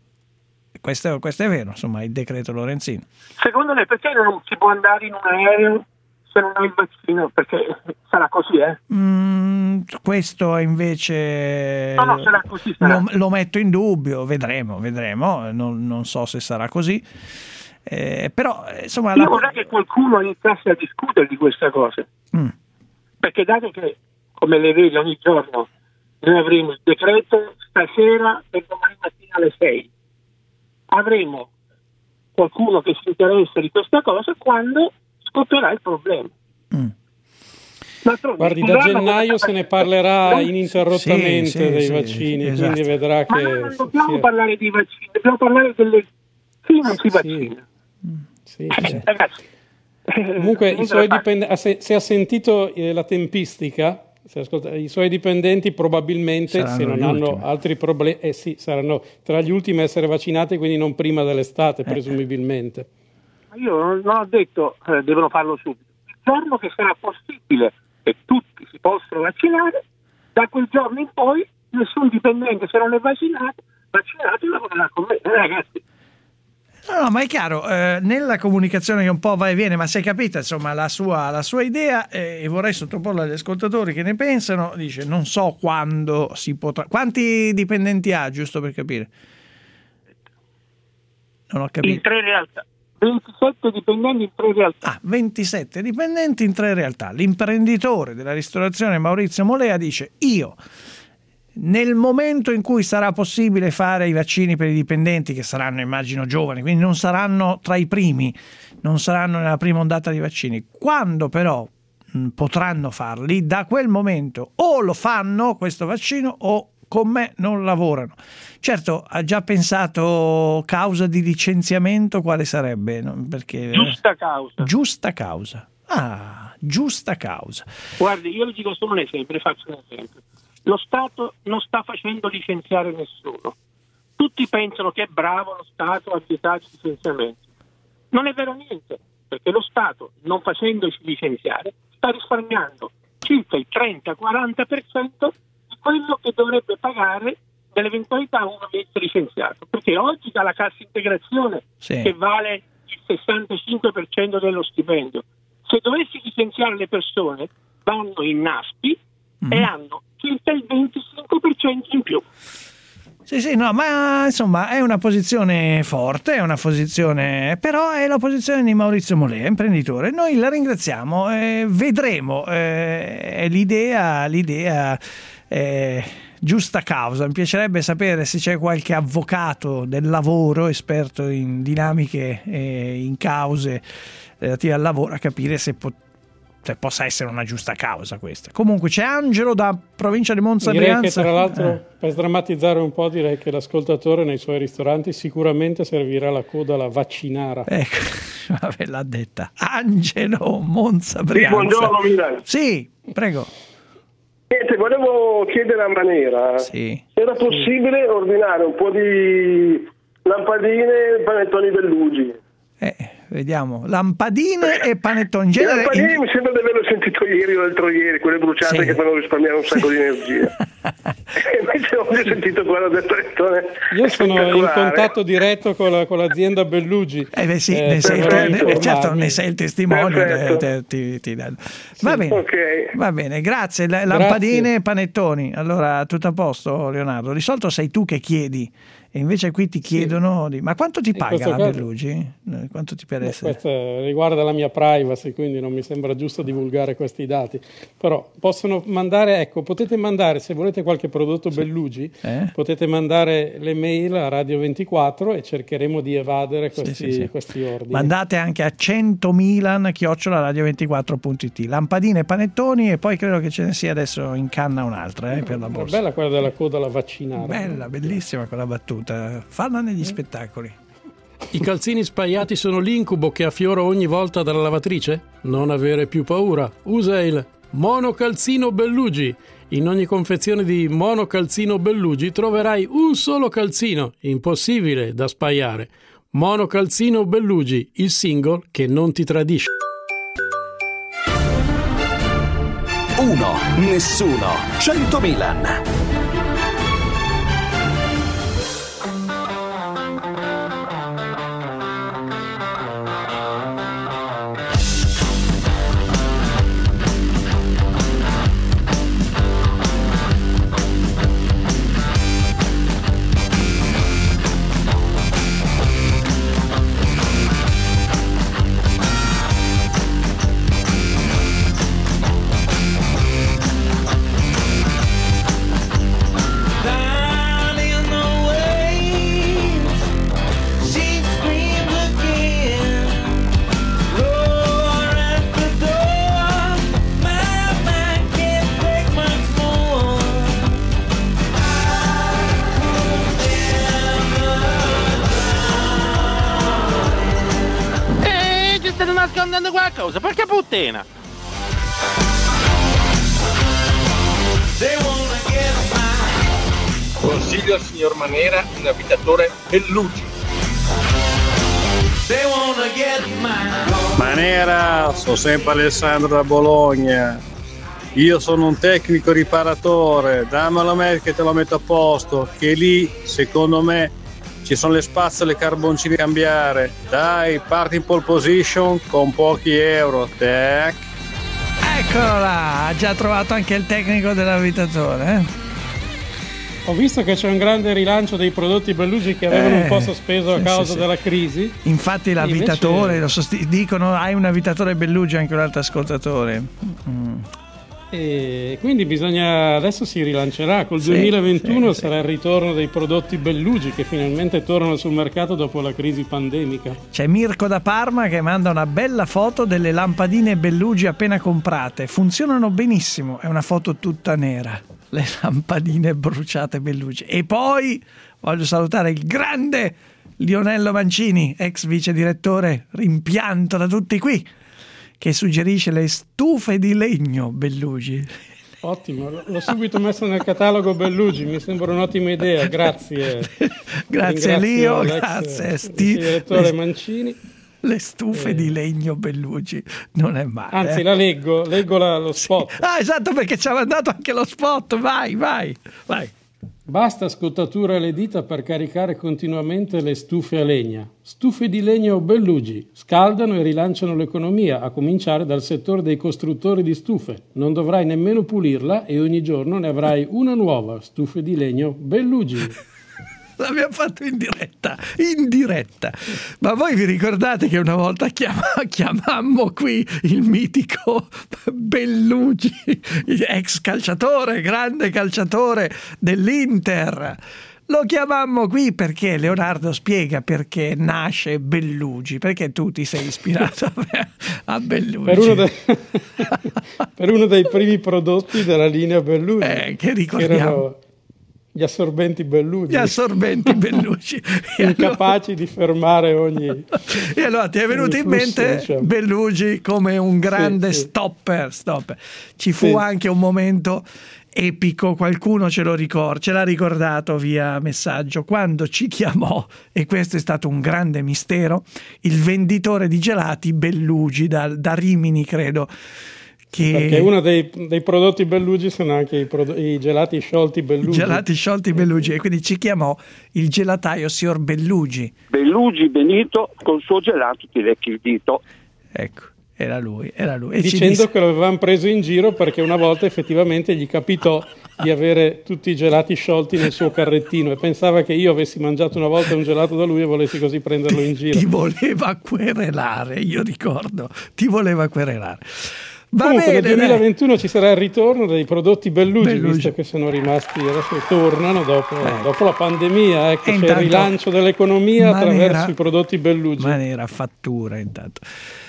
Questo, questo è vero, insomma, il decreto Lorenzin. Secondo lei perché non si può andare in un aereo se se non hai il vaccino, perché sarà così, eh? Mm, questo invece no, no, sarà così, sarà. Lo, lo metto in dubbio, vedremo, vedremo, non, non so se sarà così. Eh, però insomma io la... vorrei che qualcuno iniziasse a discutere di queste cose, mm. perché dato che, come le vedi ogni giorno, noi avremo il decreto stasera per domani mattina alle sei, avremo qualcuno che si interessa di questa cosa quando scoppierà il problema. Mm. Guardi, da gennaio se ne parlerà ininterrottamente sì, sì, dei sì, vaccini, sì, esatto. Quindi vedrà che... Ma noi non dobbiamo sia... parlare di vaccini, dobbiamo parlare delle... chi non si vaccina. Sì, sì, sì. Ragazzi, comunque i suoi dipend... se, se ha sentito eh, la tempistica, se ascolta, i suoi dipendenti probabilmente saranno se non hanno ultimi. altri problemi eh sì, saranno tra gli ultimi a essere vaccinati, quindi non prima dell'estate, eh. presumibilmente. Io non ho detto eh, devono farlo subito. Il giorno che sarà possibile che tutti si possano vaccinare, da quel giorno in poi nessun dipendente, se non è vaccinato, vaccinato lavorerà con me. Eh, ragazzi. No, no, ma è chiaro, eh, nella comunicazione che un po' va e viene, ma si è capita insomma la sua, la sua idea eh, e vorrei sottoporla agli ascoltatori che ne pensano. Dice non so quando si potrà, quanti dipendenti ha, giusto per capire? Non ho capito. In tre realtà, ventisette dipendenti in tre realtà. Ah, ventisette dipendenti in tre realtà. L'imprenditore della ristorazione Maurizio Molea dice io nel momento in cui sarà possibile fare i vaccini per i dipendenti, che saranno immagino giovani, quindi non saranno tra i primi, non saranno nella prima ondata di vaccini, quando però mh, potranno farli, da quel momento o lo fanno questo vaccino o con me non lavorano. Certo, ha già pensato causa di licenziamento quale sarebbe? Perché, giusta causa. Giusta causa. Ah, giusta causa. Guardi, io le dico solo un esempio, le faccio un esempio. Lo Stato non sta facendo licenziare nessuno. Tutti pensano che è bravo lo Stato a vietare i licenziamenti. Non è vero niente, perché lo Stato, non facendoci licenziare, sta risparmiando circa il trenta quaranta per cento di quello che dovrebbe pagare nell'eventualità uno venisse licenziato. Perché oggi dalla cassa integrazione, sì, che vale il sessantacinque per cento dello stipendio, se dovessi licenziare le persone, vanno in NASPI mm-hmm. e hanno circa il venticinque per cento in più. Sì, sì, no, ma insomma è una posizione forte, è una posizione, però è la posizione di Maurizio Molea, imprenditore. Noi la ringraziamo, eh, vedremo, eh, è l'idea, l'idea eh, giusta causa. Mi piacerebbe sapere se c'è qualche avvocato del lavoro, esperto in dinamiche e in cause relative al lavoro, a capire se pot- cioè, possa essere una giusta causa questa. Comunque c'è Angelo da provincia di Monza direi Brianza. Che tra l'altro eh. per sdrammatizzare un po' direi che l'ascoltatore nei suoi ristoranti sicuramente servirà la coda alla vaccinara. Ecco, vabbè, l'ha detta Angelo Monza Brianza. Sì, buongiorno Milano. Sì, prego. Niente, volevo chiedere a Manera sì. se era possibile sì. ordinare un po' di lampadine e panettoni Bellugi. Eh, vediamo, lampadine e panettoni in genere. Le lampadine in... mi sembra di averlo sentito ieri o l'altro ieri, quelle bruciate sì. che fanno risparmiare un sacco di energia. E invece ho sentito quello del panettone. Io sono in contatto diretto con, la, con l'azienda Bellugi. Eh beh sì, eh, ne sei, ne, certo ne sei il testimone. Te, ti, ti, ti va bene, okay. va bene, grazie. Lampadine e panettoni. Allora, tutto a posto, Leonardo. Di solito sei tu che chiedi. E invece qui ti chiedono sì. di... ma quanto ti paga la Bellugi? Quanto ti per essere? Questo riguarda la mia privacy, quindi non mi sembra giusto divulgare questi dati. Però possono mandare, ecco, potete mandare, se volete qualche prodotto sì. Bellugi, eh? potete mandare le mail a Radio ventiquattro e cercheremo di evadere questi, sì, sì, sì. questi ordini. Mandate anche a centomilan chiocciola radio ventiquattro punto it. Lampadine, panettoni e poi credo che ce ne sia adesso in canna un'altra eh, per la borsa. È bella quella della coda alla vaccinare. Bella, bellissima quella battuta. Farla negli spettacoli. I calzini spaiati sono l'incubo che affiora ogni volta dalla lavatrice? Non avere più paura. Usa il monocalzino Bellugi. In ogni confezione di monocalzino Bellugi troverai un solo calzino, impossibile da spaiare. Monocalzino Bellugi, il single che non ti tradisce. Uno, nessuno, cento Milan. cose, perché puttana? Consiglio al signor Manera un abitatore Bellugi. Manera, sono sempre Alessandro da Bologna. Io sono un tecnico riparatore, dammelo a me che te lo metto a posto, che lì secondo me ci sono le spazzole e carboncini da cambiare. Dai, parti in pole position con pochi euro. Tac. Eccola, ha già trovato anche il tecnico dell'abitatore, eh? Ho visto che c'è un grande rilancio dei prodotti Bellugi che avevano Eh, un po' sospeso a sì, causa sì, sì. della crisi. Infatti l'abitatore, Invece- lo sosti- dicono hai un abitatore Bellugi, anche un altro ascoltatore. Mm. E quindi bisogna, adesso si rilancerà col Sì, duemilaventuno, sì, sarà il ritorno dei prodotti Bellugi che finalmente tornano sul mercato dopo la crisi pandemica. C'è Mirko da Parma che manda una bella foto delle lampadine Bellugi appena comprate. Funzionano benissimo, è una foto tutta nera. Le lampadine bruciate Bellugi. E poi voglio salutare il grande Lionello Mancini, ex vice direttore, rimpianto da tutti qui, che suggerisce le stufe di legno Bellugi. Ottimo, l- l'ho subito messo nel catalogo Bellugi, mi sembra un'ottima idea, grazie. Grazie Ringrazio Lio, l'ex grazie Sti- direttore le- Mancini. Le stufe Eh. di legno Bellugi, non è male. Anzi, eh. la leggo, leggo la- lo spot. Ah, esatto, perché ci ha mandato anche lo spot. Vai, vai, vai. Basta scottatura alle dita per caricare continuamente le stufe a legna. Stufe di legno Bellugi scaldano e rilanciano l'economia, a cominciare dal settore dei costruttori di stufe. Non dovrai nemmeno pulirla e ogni giorno ne avrai una nuova. Stufe di legno Bellugi. L'abbiamo fatto in diretta, in diretta. Ma voi vi ricordate che una volta chiama, chiamammo qui il mitico Bellugi, ex calciatore, grande calciatore dell'Inter. Lo chiamammo qui perché Leonardo spiega perché nasce Bellugi, perché tu ti sei ispirato a Bellugi. Per uno, de- per uno dei primi prodotti della linea Bellugi. Eh, che ricordiamo. erano gli assorbenti Bellugi. Gli assorbenti Bellugi. Incapaci di fermare ogni... E allora ti è venuto ogni in flusso, mente diciamo. Bellugi come un grande Sì, sì. stopper, stopper. Ci fu Sì. anche un momento epico, qualcuno ce lo ricorda, ce l'ha ricordato via messaggio, quando ci chiamò, e questo è stato un grande mistero, il venditore di gelati Bellugi da, da Rimini, credo. Che... Perché uno dei, dei prodotti Bellugi sono anche i, prodo- i gelati sciolti Bellugi. Gelati sciolti Bellugi, e quindi ci chiamò il gelataio signor Bellugi. Bellugi Benito col suo gelato ti lecchi il dito. Ecco, era lui, era lui. E ci Dicendo disse- che lo avevamo preso in giro perché una volta effettivamente gli capitò di avere tutti i gelati sciolti nel suo carrettino e pensava che io avessi mangiato una volta un gelato da lui e volessi così prenderlo in giro. Ti voleva querelare, io ricordo, ti voleva querelare. Va Comunque bene, nel duemilaventuno ci sarà il ritorno dei prodotti Bellugi, Bellugi. visto che sono rimasti, adesso tornano dopo, Eh. dopo la pandemia, ecco, E c'è il intanto rilancio dell'economia Manera- attraverso i prodotti Bellugi. Manera fattura intanto.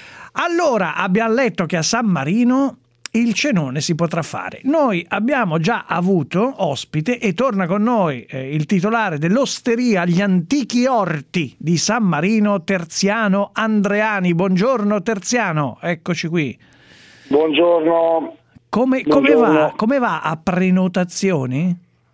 Allora, abbiamo letto che a San Marino il cenone si potrà fare. Noi abbiamo già avuto ospite e torna con noi eh, il titolare dell'osteria Gli Antichi Orti di San Marino, Terziano Andreani. Buongiorno Terziano, eccoci qui. Buongiorno. Come, come Buongiorno. va, come va a prenotazioni?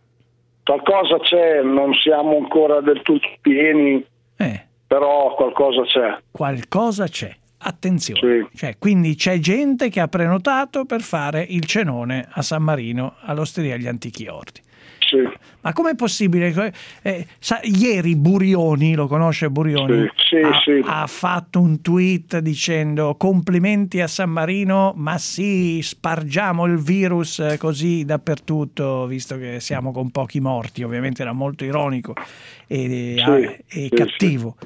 Qualcosa c'è, non siamo ancora del tutto pieni, Eh. però qualcosa c'è. Qualcosa c'è. Attenzione, cioè, quindi c'è gente che ha prenotato per fare il cenone a San Marino all'Osteria Gli Antichi Orti. Sì. Ma com'è possibile? Eh, sa, ieri Burioni, lo conosce Burioni? Sì, sì, ha, sì. ha fatto un tweet dicendo complimenti a San Marino, ma sì, spargiamo il virus eh, così dappertutto, visto che siamo con pochi morti. Ovviamente era molto ironico e, Sì, e sì, cattivo.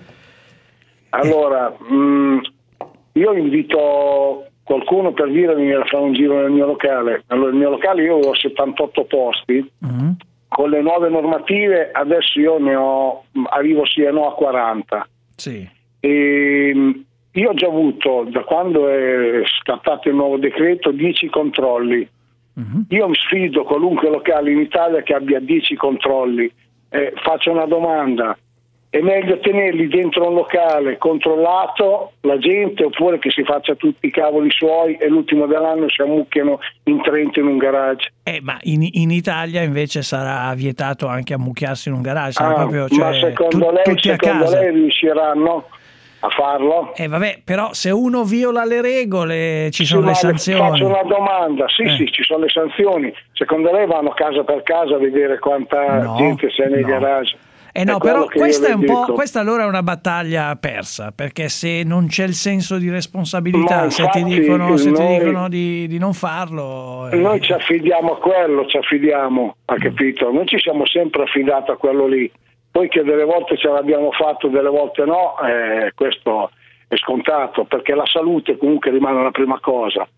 Allora, mh, io invito qualcuno per dire di venire a fare un giro nel mio locale. Allora, il mio locale io ho settantotto posti. Mm. Con le nuove normative adesso io ne ho, arrivo sì e no a quaranta. Sì. E mh, io ho già avuto, da quando è scattato il nuovo decreto, dieci controlli. Mm-hmm. Io mi sfido qualunque locale in Italia che abbia dieci controlli. Eh, faccio una domanda: è meglio tenerli dentro un locale controllato, la gente, oppure che si faccia tutti i cavoli suoi e l'ultimo dell'anno si ammucchiano in Trento in un garage. Eh, ma in, in Italia invece sarà vietato anche ammucchiarsi in un garage. Sarà Ah, proprio, cioè, ma secondo tu- lei, tutti a secondo casa. lei riusciranno a farlo? Eh vabbè, però se uno viola le regole ci Sì, sono ma le sanzioni. Faccio una domanda, sì Eh. sì, ci sono le sanzioni. Secondo lei vanno casa per casa a vedere quanta No, gente c'è nei no. garage? Eh no, È quello però che io questa è le un po', dico. questa allora è una battaglia persa, perché se non c'è il senso di responsabilità, Ma se ti infatti dicono, se ti noi- dicono di, di non farlo, eh, Noi ci affidiamo a quello, ci affidiamo, ha capito? Noi ci siamo sempre affidati a quello lì. Poi che delle volte ce l'abbiamo fatto, delle volte no, eh, questo è scontato, perché la salute comunque rimane la prima cosa.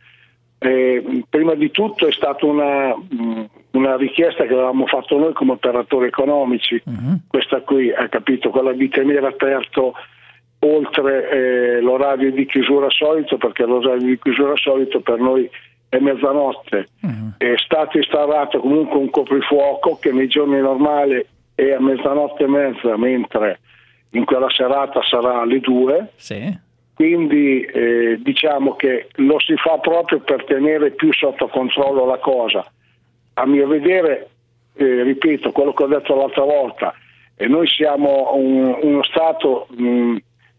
Eh, prima di tutto è stata una, mh, una richiesta che avevamo fatto noi come operatori economici, questa qui, hai capito, quella di tenere aperto oltre eh, l'orario di chiusura solito, perché l'orario di chiusura solito per noi è mezzanotte. È stato instaurato comunque un coprifuoco che nei giorni normali è a mezzanotte e mezza, mentre in quella serata sarà alle due. Sì. Quindi eh, diciamo che lo si fa proprio per tenere più sotto controllo la cosa. A mio vedere, eh, ripeto quello che ho detto l'altra volta, e noi siamo un, uno Stato mh,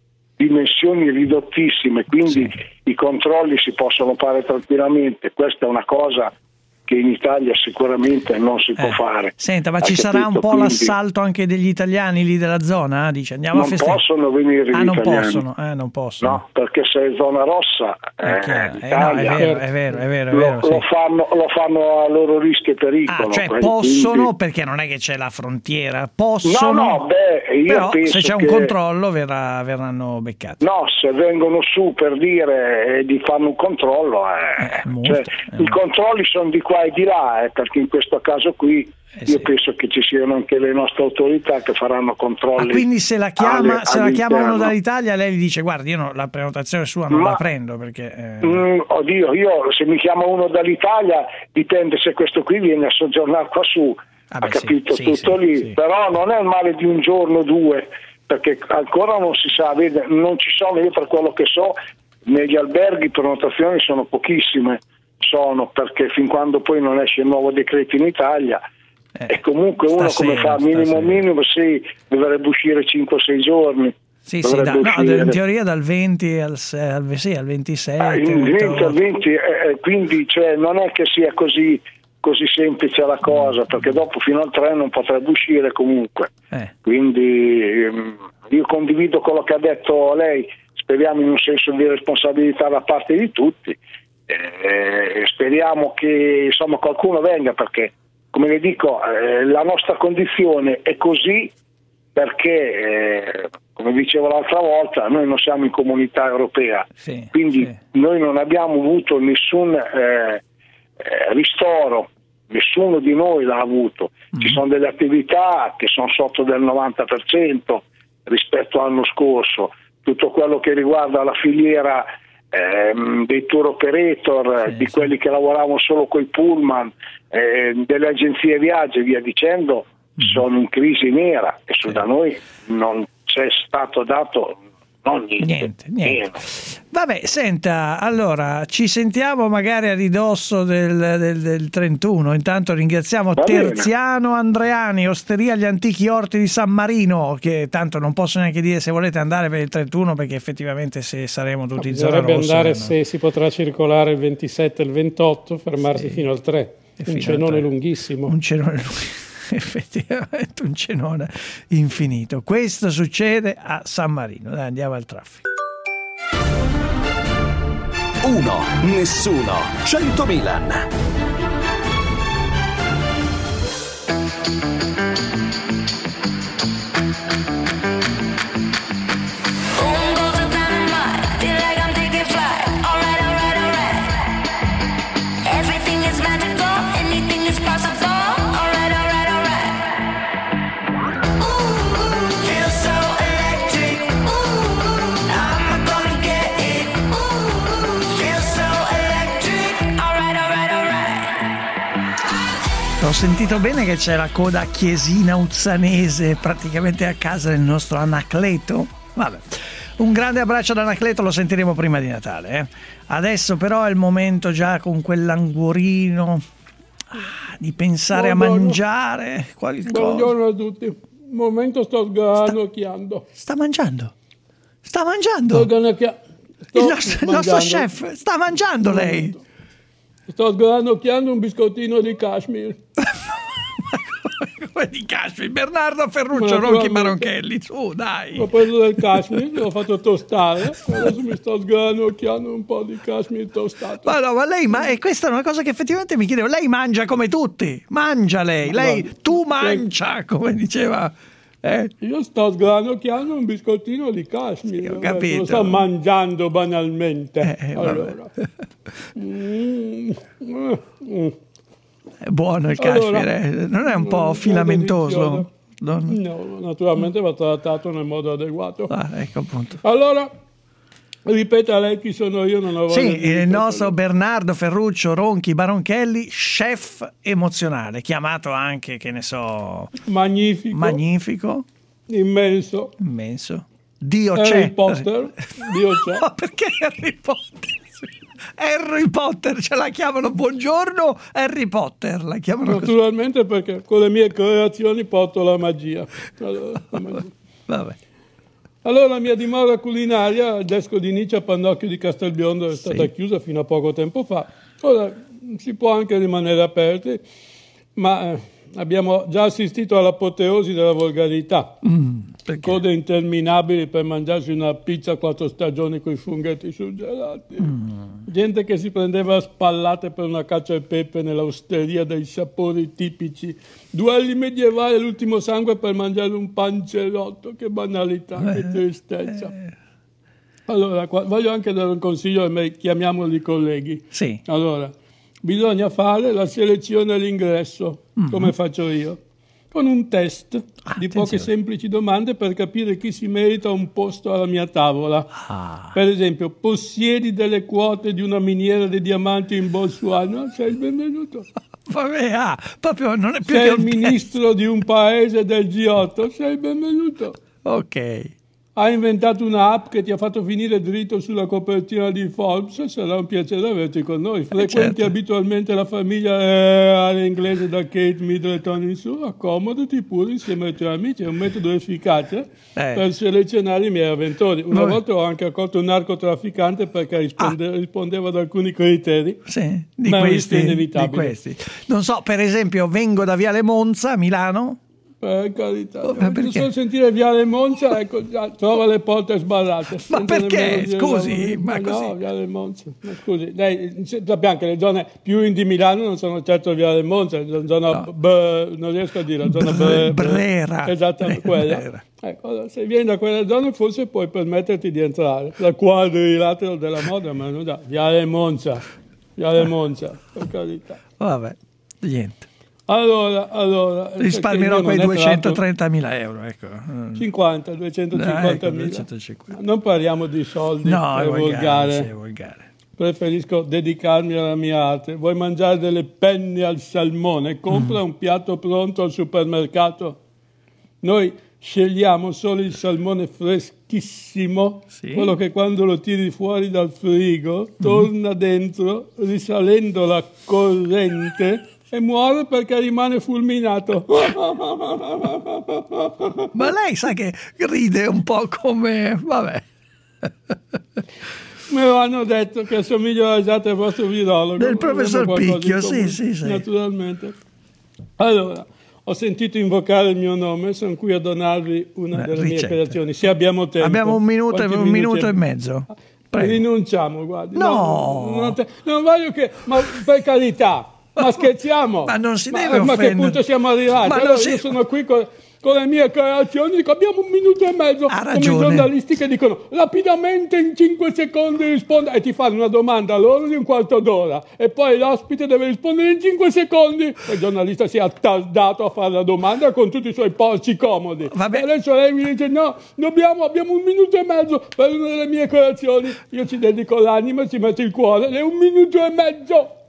dimensioni ridottissime, quindi i controlli si possono fare tranquillamente. Questa è una cosa che in Italia sicuramente non si può Eh. fare. Senta, ma Hai ci sarà un capito? po' Quindi l'assalto anche degli italiani lì della zona? Dice andiamo non a festeggiare. possono venire Ah, gli non italiani. possono, eh, non possono. No, perché se è zona rossa, eh, chiaro. Eh, no, è l'Italia, vero, è vero, è vero, è lo, vero, sì. lo fanno, lo fanno a loro rischio e pericolo. Ah, cioè quindi- possono, perché non è che c'è la frontiera, possono, No, no, beh, io però penso se c'è un che- controllo verrà- verranno beccati. No, se vengono su per dire e di fanno un controllo, eh, cioè, i controlli sono di qua e di là, eh, perché in questo caso qui io penso che ci siano anche le nostre autorità che faranno Ah, controlli. quindi se la chiama, alle- se la chiama uno all'interno. dall'Italia, lei gli dice guardi, io no, la prenotazione sua non Ma- la prendo perché eh, Mm, oddio, io se mi chiama uno dall'Italia dipende se questo qui viene a soggiornare qua su, ha capito, sì, tutto sì, lì, sì. però non è il male di un giorno o due, perché ancora non si sa, vede, non ci sono, io per quello che so, negli alberghi prenotazioni sono pochissime, sono perché fin quando poi non esce il nuovo decreto in Italia, e comunque uno stasera, come fa minimo stasera. minimo sì, dovrebbe uscire cinque sei giorni. sì, sì, da- dovrebbe no, uscire. in teoria dal venti al, se- al, sì, al ventisette. Ah, in venti ventotto. al venti, eh, eh, quindi cioè, non è che sia così, così semplice la cosa, perché dopo fino al tre non potrebbe uscire comunque. Eh. Quindi ehm, io condivido quello che ha detto lei, speriamo in un senso di responsabilità da parte di tutti, eh, speriamo che insomma qualcuno venga, perché come le dico eh, la nostra condizione è così perché eh, come dicevo l'altra volta noi non siamo in comunità europea, quindi noi non abbiamo avuto nessun eh, eh, ristoro, nessuno di noi l'ha avuto. Ci sono delle attività che sono sotto del novanta per cento rispetto all'anno scorso, tutto quello che riguarda la filiera ehm, dei tour operator, di quelli che lavoravano solo coi pullman, eh, delle agenzie viaggio e via dicendo, sono in crisi nera e su da noi non c'è stato dato non niente, Niente, niente. meno. Vabbè, senta, allora ci sentiamo magari a ridosso del, del, del trentuno. Intanto ringraziamo Va bene. Terziano Andreani, Osteria Gli Antichi Orti di San Marino, che tanto non posso neanche dire se volete andare per il trentuno, perché effettivamente se saremo tutti in zona Bisognerebbe rossa, andare no? se si potrà circolare il ventisette e il ventotto, fermarsi fino al tre. E Un fino al cenone tre. lunghissimo. Un cenone lunghissimo. Effettivamente un cenone infinito. Questo succede a San Marino. Dai, andiamo al traffico. Uno, nessuno, cento Milan. Alright, alright, alright. Ho sentito bene che c'è la coda chiesina uzzanese praticamente a casa del nostro Anacleto. Vabbè. Un grande abbraccio ad Anacleto, lo sentiremo prima di Natale. Eh? Adesso però è il momento già con quell'anguorino ah, di pensare Buongiorno. a mangiare qualcosa. Buongiorno a tutti. Un momento sto sgranocchiando. Sta mangiando? Sta mangiando? Sto sgranocchiando. Il nostro, il nostro chef sta mangiando lei? Sto sgranocchiando un biscottino di cashmere. Come di cashmere? Bernardo Ferruccio, Ronchi Baronchelli, su dai. Ho preso del cashmere, l'ho fatto tostare, adesso mi sto sgranocchiando un po' di cashmere tostato. Ma no, ma lei, ma e questa è una cosa che effettivamente mi chiedevo, lei mangia come tutti, mangia lei, lei, Ma- tu mangia, come diceva... Eh? Io sto sgranocchiando un biscottino di cashmere, Sì, ho eh, capito. lo sto mangiando banalmente. Eh, allora. mm, mm, mm. È buono il Allora, cashmere, eh? Non è un po' mm, filamentoso? Non- No, naturalmente va trattato nel modo adeguato. Ah, ecco appunto. Allora, ripeta lei chi sono io, non ho voglia Sì, di il ripeterlo. nostro Bernardo Ferruccio Ronchi Baronchelli, chef emozionale, chiamato anche, che ne so, Magnifico. magnifico, Immenso. immenso. Dio Harry c'è. Potter. Dio c'è. Ma perché Harry Potter? Harry Potter, ce la chiamano buongiorno Harry Potter, la chiamano così. Naturalmente perché con le mie creazioni porto la magia. Allora, la magia. Vabbè. Allora, la mia dimora culinaria, il Desco di Niccia a Pannocchio di Castelbiondo, è stata chiusa fino a poco tempo fa. Ora si può anche rimanere aperti, ma eh, abbiamo già assistito all'apoteosi della volgarità. Mm, Code interminabili per mangiarsi una pizza quattro stagioni con i funghetti surgelati. Mm. Gente che si prendeva a spallate per una cacio e pepe nell'osteria dei sapori tipici. Duelli medievali, l'ultimo sangue per mangiare un pancerotto. Che banalità, che tristezza. Allora, qua, voglio anche dare un consiglio ai miei, chiamiamoli colleghi. Sì. Allora, bisogna fare la selezione all'ingresso, Mm. come faccio io, con un test di poche semplici domande per capire chi si merita un posto alla mia tavola. Ah. Per esempio, possiedi delle quote di una miniera di diamanti in Botswana? Sei il benvenuto. Vabbè, ah, proprio non è più Sei che il un test. ministro di un paese del G otto? Sei il benvenuto. Ok. Hai inventato un'app che ti ha fatto finire dritto sulla copertina di Forbes? Sarà un piacere averti con noi. Frequenti certo. abitualmente la famiglia reale inglese da Kate Middleton in su? Accomodati pure insieme ai tuoi amici. È un metodo efficace Eh. per selezionare i miei avventori. Una Vabbè. volta ho anche accolto un narcotrafficante perché risponde- rispondeva ad alcuni criteri. Sì, di Ma è un questi, rischio di inevitabile. questi. Non so, per esempio, vengo da Viale Monza a Milano. Per carità, Oh, ma perché? solo sentire Viale Monza, ecco, già, trova le porte sbarrate. Ma Senza perché? nemmeno dire Scusi, la- ma no, così? Viale Monza. Ma scusi, lei, se- sappiamo che le zone più in di Milano non sono certo Viale Monza, la zona B- non riesco a dire, la zona Bre- B- Brera. Esattamente, Brera. quella. Brera. Ecco, allora, se vieni da quella zona forse puoi permetterti di entrare. La quadrilatero della moda, ma non da Viale Monza, Viale Monza, per carità. Vabbè, niente. Allora, allora Risparmierò perché io quei non è tra l'altro- duecentotrentamila euro, ecco. cinquanta, Dai, duecentocinquantamila. ecco, duecentocinquanta. Non parliamo di soldi, No, è è volgare, volgare. sì, è volgare. Preferisco dedicarmi alla mia arte. Vuoi mangiare delle penne al salmone? Compra Mm. un piatto pronto al supermercato. Noi scegliamo solo il salmone freschissimo, quello che quando lo tiri fuori dal frigo torna dentro risalendo la corrente e muore perché rimane fulminato. Ma lei sa che ride un po' come... vabbè. Me lo hanno detto che assomiglia alla risata del vostro virologo. Del professor Abbiamo qualcosa Picchio, in sì, comune, sì, sì. Naturalmente. Allora, ho sentito invocare il mio nome, sono qui a donarvi una Una delle mie ricetta. creazioni. Se abbiamo tempo. Abbiamo un minuto, e- Quanti un minuti minuto e abbiamo? mezzo. Prego. Rinunciamo, guardi. No. non, te- non voglio che... Ma per carità, ma scherziamo. Ma non si Ma- deve Ma a che offendere. punto siamo arrivati? Ma Allora, non si- io sono qui con, con le mie creazioni, dico abbiamo un minuto e mezzo. Ha Come i ragione. giornalisti che dicono rapidamente in cinque secondi risponde e ti fanno una domanda a loro di un quarto d'ora e poi l'ospite deve rispondere in cinque secondi e il giornalista si è attardato a fare la domanda con tutti i suoi porci comodi. E adesso lei mi dice no, dobbiamo, abbiamo un minuto e mezzo per una delle mie creazioni. Io ci dedico l'anima, ci metto il cuore, è un minuto e mezzo.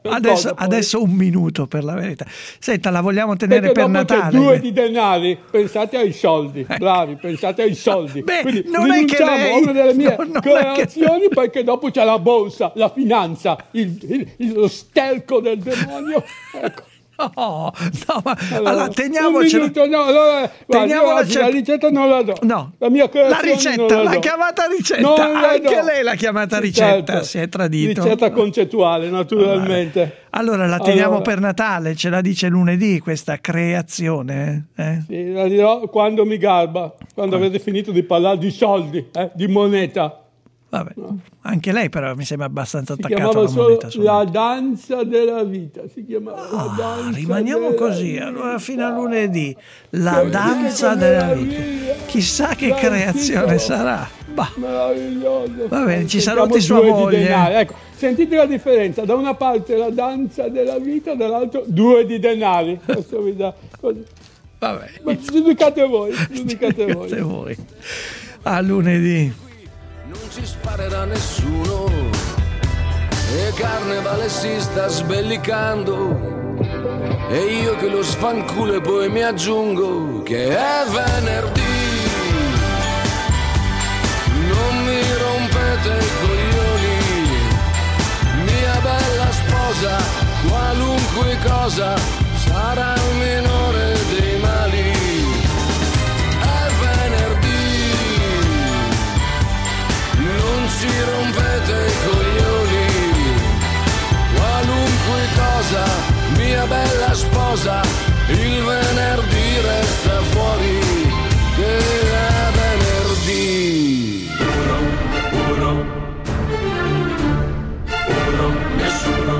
Adesso, cosa, poi? adesso un minuto per la verità. Senta, la vogliamo tenere Perché per dopo c'è Natale? due di denari, pensate ai soldi, bravi, pensate ai soldi. Beh, Quindi non è che rinunciamo lei- a una delle mie no, non è creazioni che- perché dopo c'è la borsa, la finanza, il, il- il- lo stelco del demonio. Ecco. No, no, ma Allora, allora, teniamoci. un minuto, no, allora, guarda, Teniamola io oggi c'è- la ricetta non la do. No. La mia La creazione non ricetta, la l'ha do. chiamata ricetta, Non la anche do. lei l'ha chiamata Sì, ricetta, certo. si è tradito. Ricetta concettuale, naturalmente. Allora la teniamo Allora. per Natale, ce la dice lunedì questa creazione. Eh? Sì, la dirò quando mi garba, quando avete finito di parlare di soldi, eh, di moneta. Vabbè, anche lei però mi sembra abbastanza Si attaccato chiamava alla solo moneta. solo. la danza della vita. Si chiamava la Ah, danza rimaniamo della così, vita. allora fino a lunedì. La danza della vita. Chissà che creazione sarà. Bah. Meraviglioso. Va bene, ci Sentiamo saluti sua due di moglie. denari. Ecco, sentite la differenza. Da una parte la danza della vita, dall'altro due di denari. Questo vi dà così. Vabbè. Ma giudicate voi, giudicate voi. Giudicate voi. A lunedì. Non ci sparerà nessuno e Carnevale si sta sbellicando e io che lo sfanculo e poi mi aggiungo che è venerdì. Non mi rompete i coglioni, mia bella sposa, qualunque cosa sarà il minore dei mali. È venerdì. Non ci rompete i coglioni, qualunque cosa, mia bella sposa, il venerdì resta fuori, che è venerdì. Uno, uno, uno, nessuno,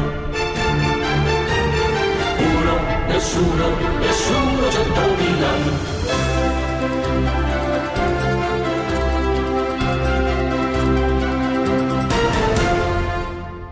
uno, nessuno, nessuno, centomila.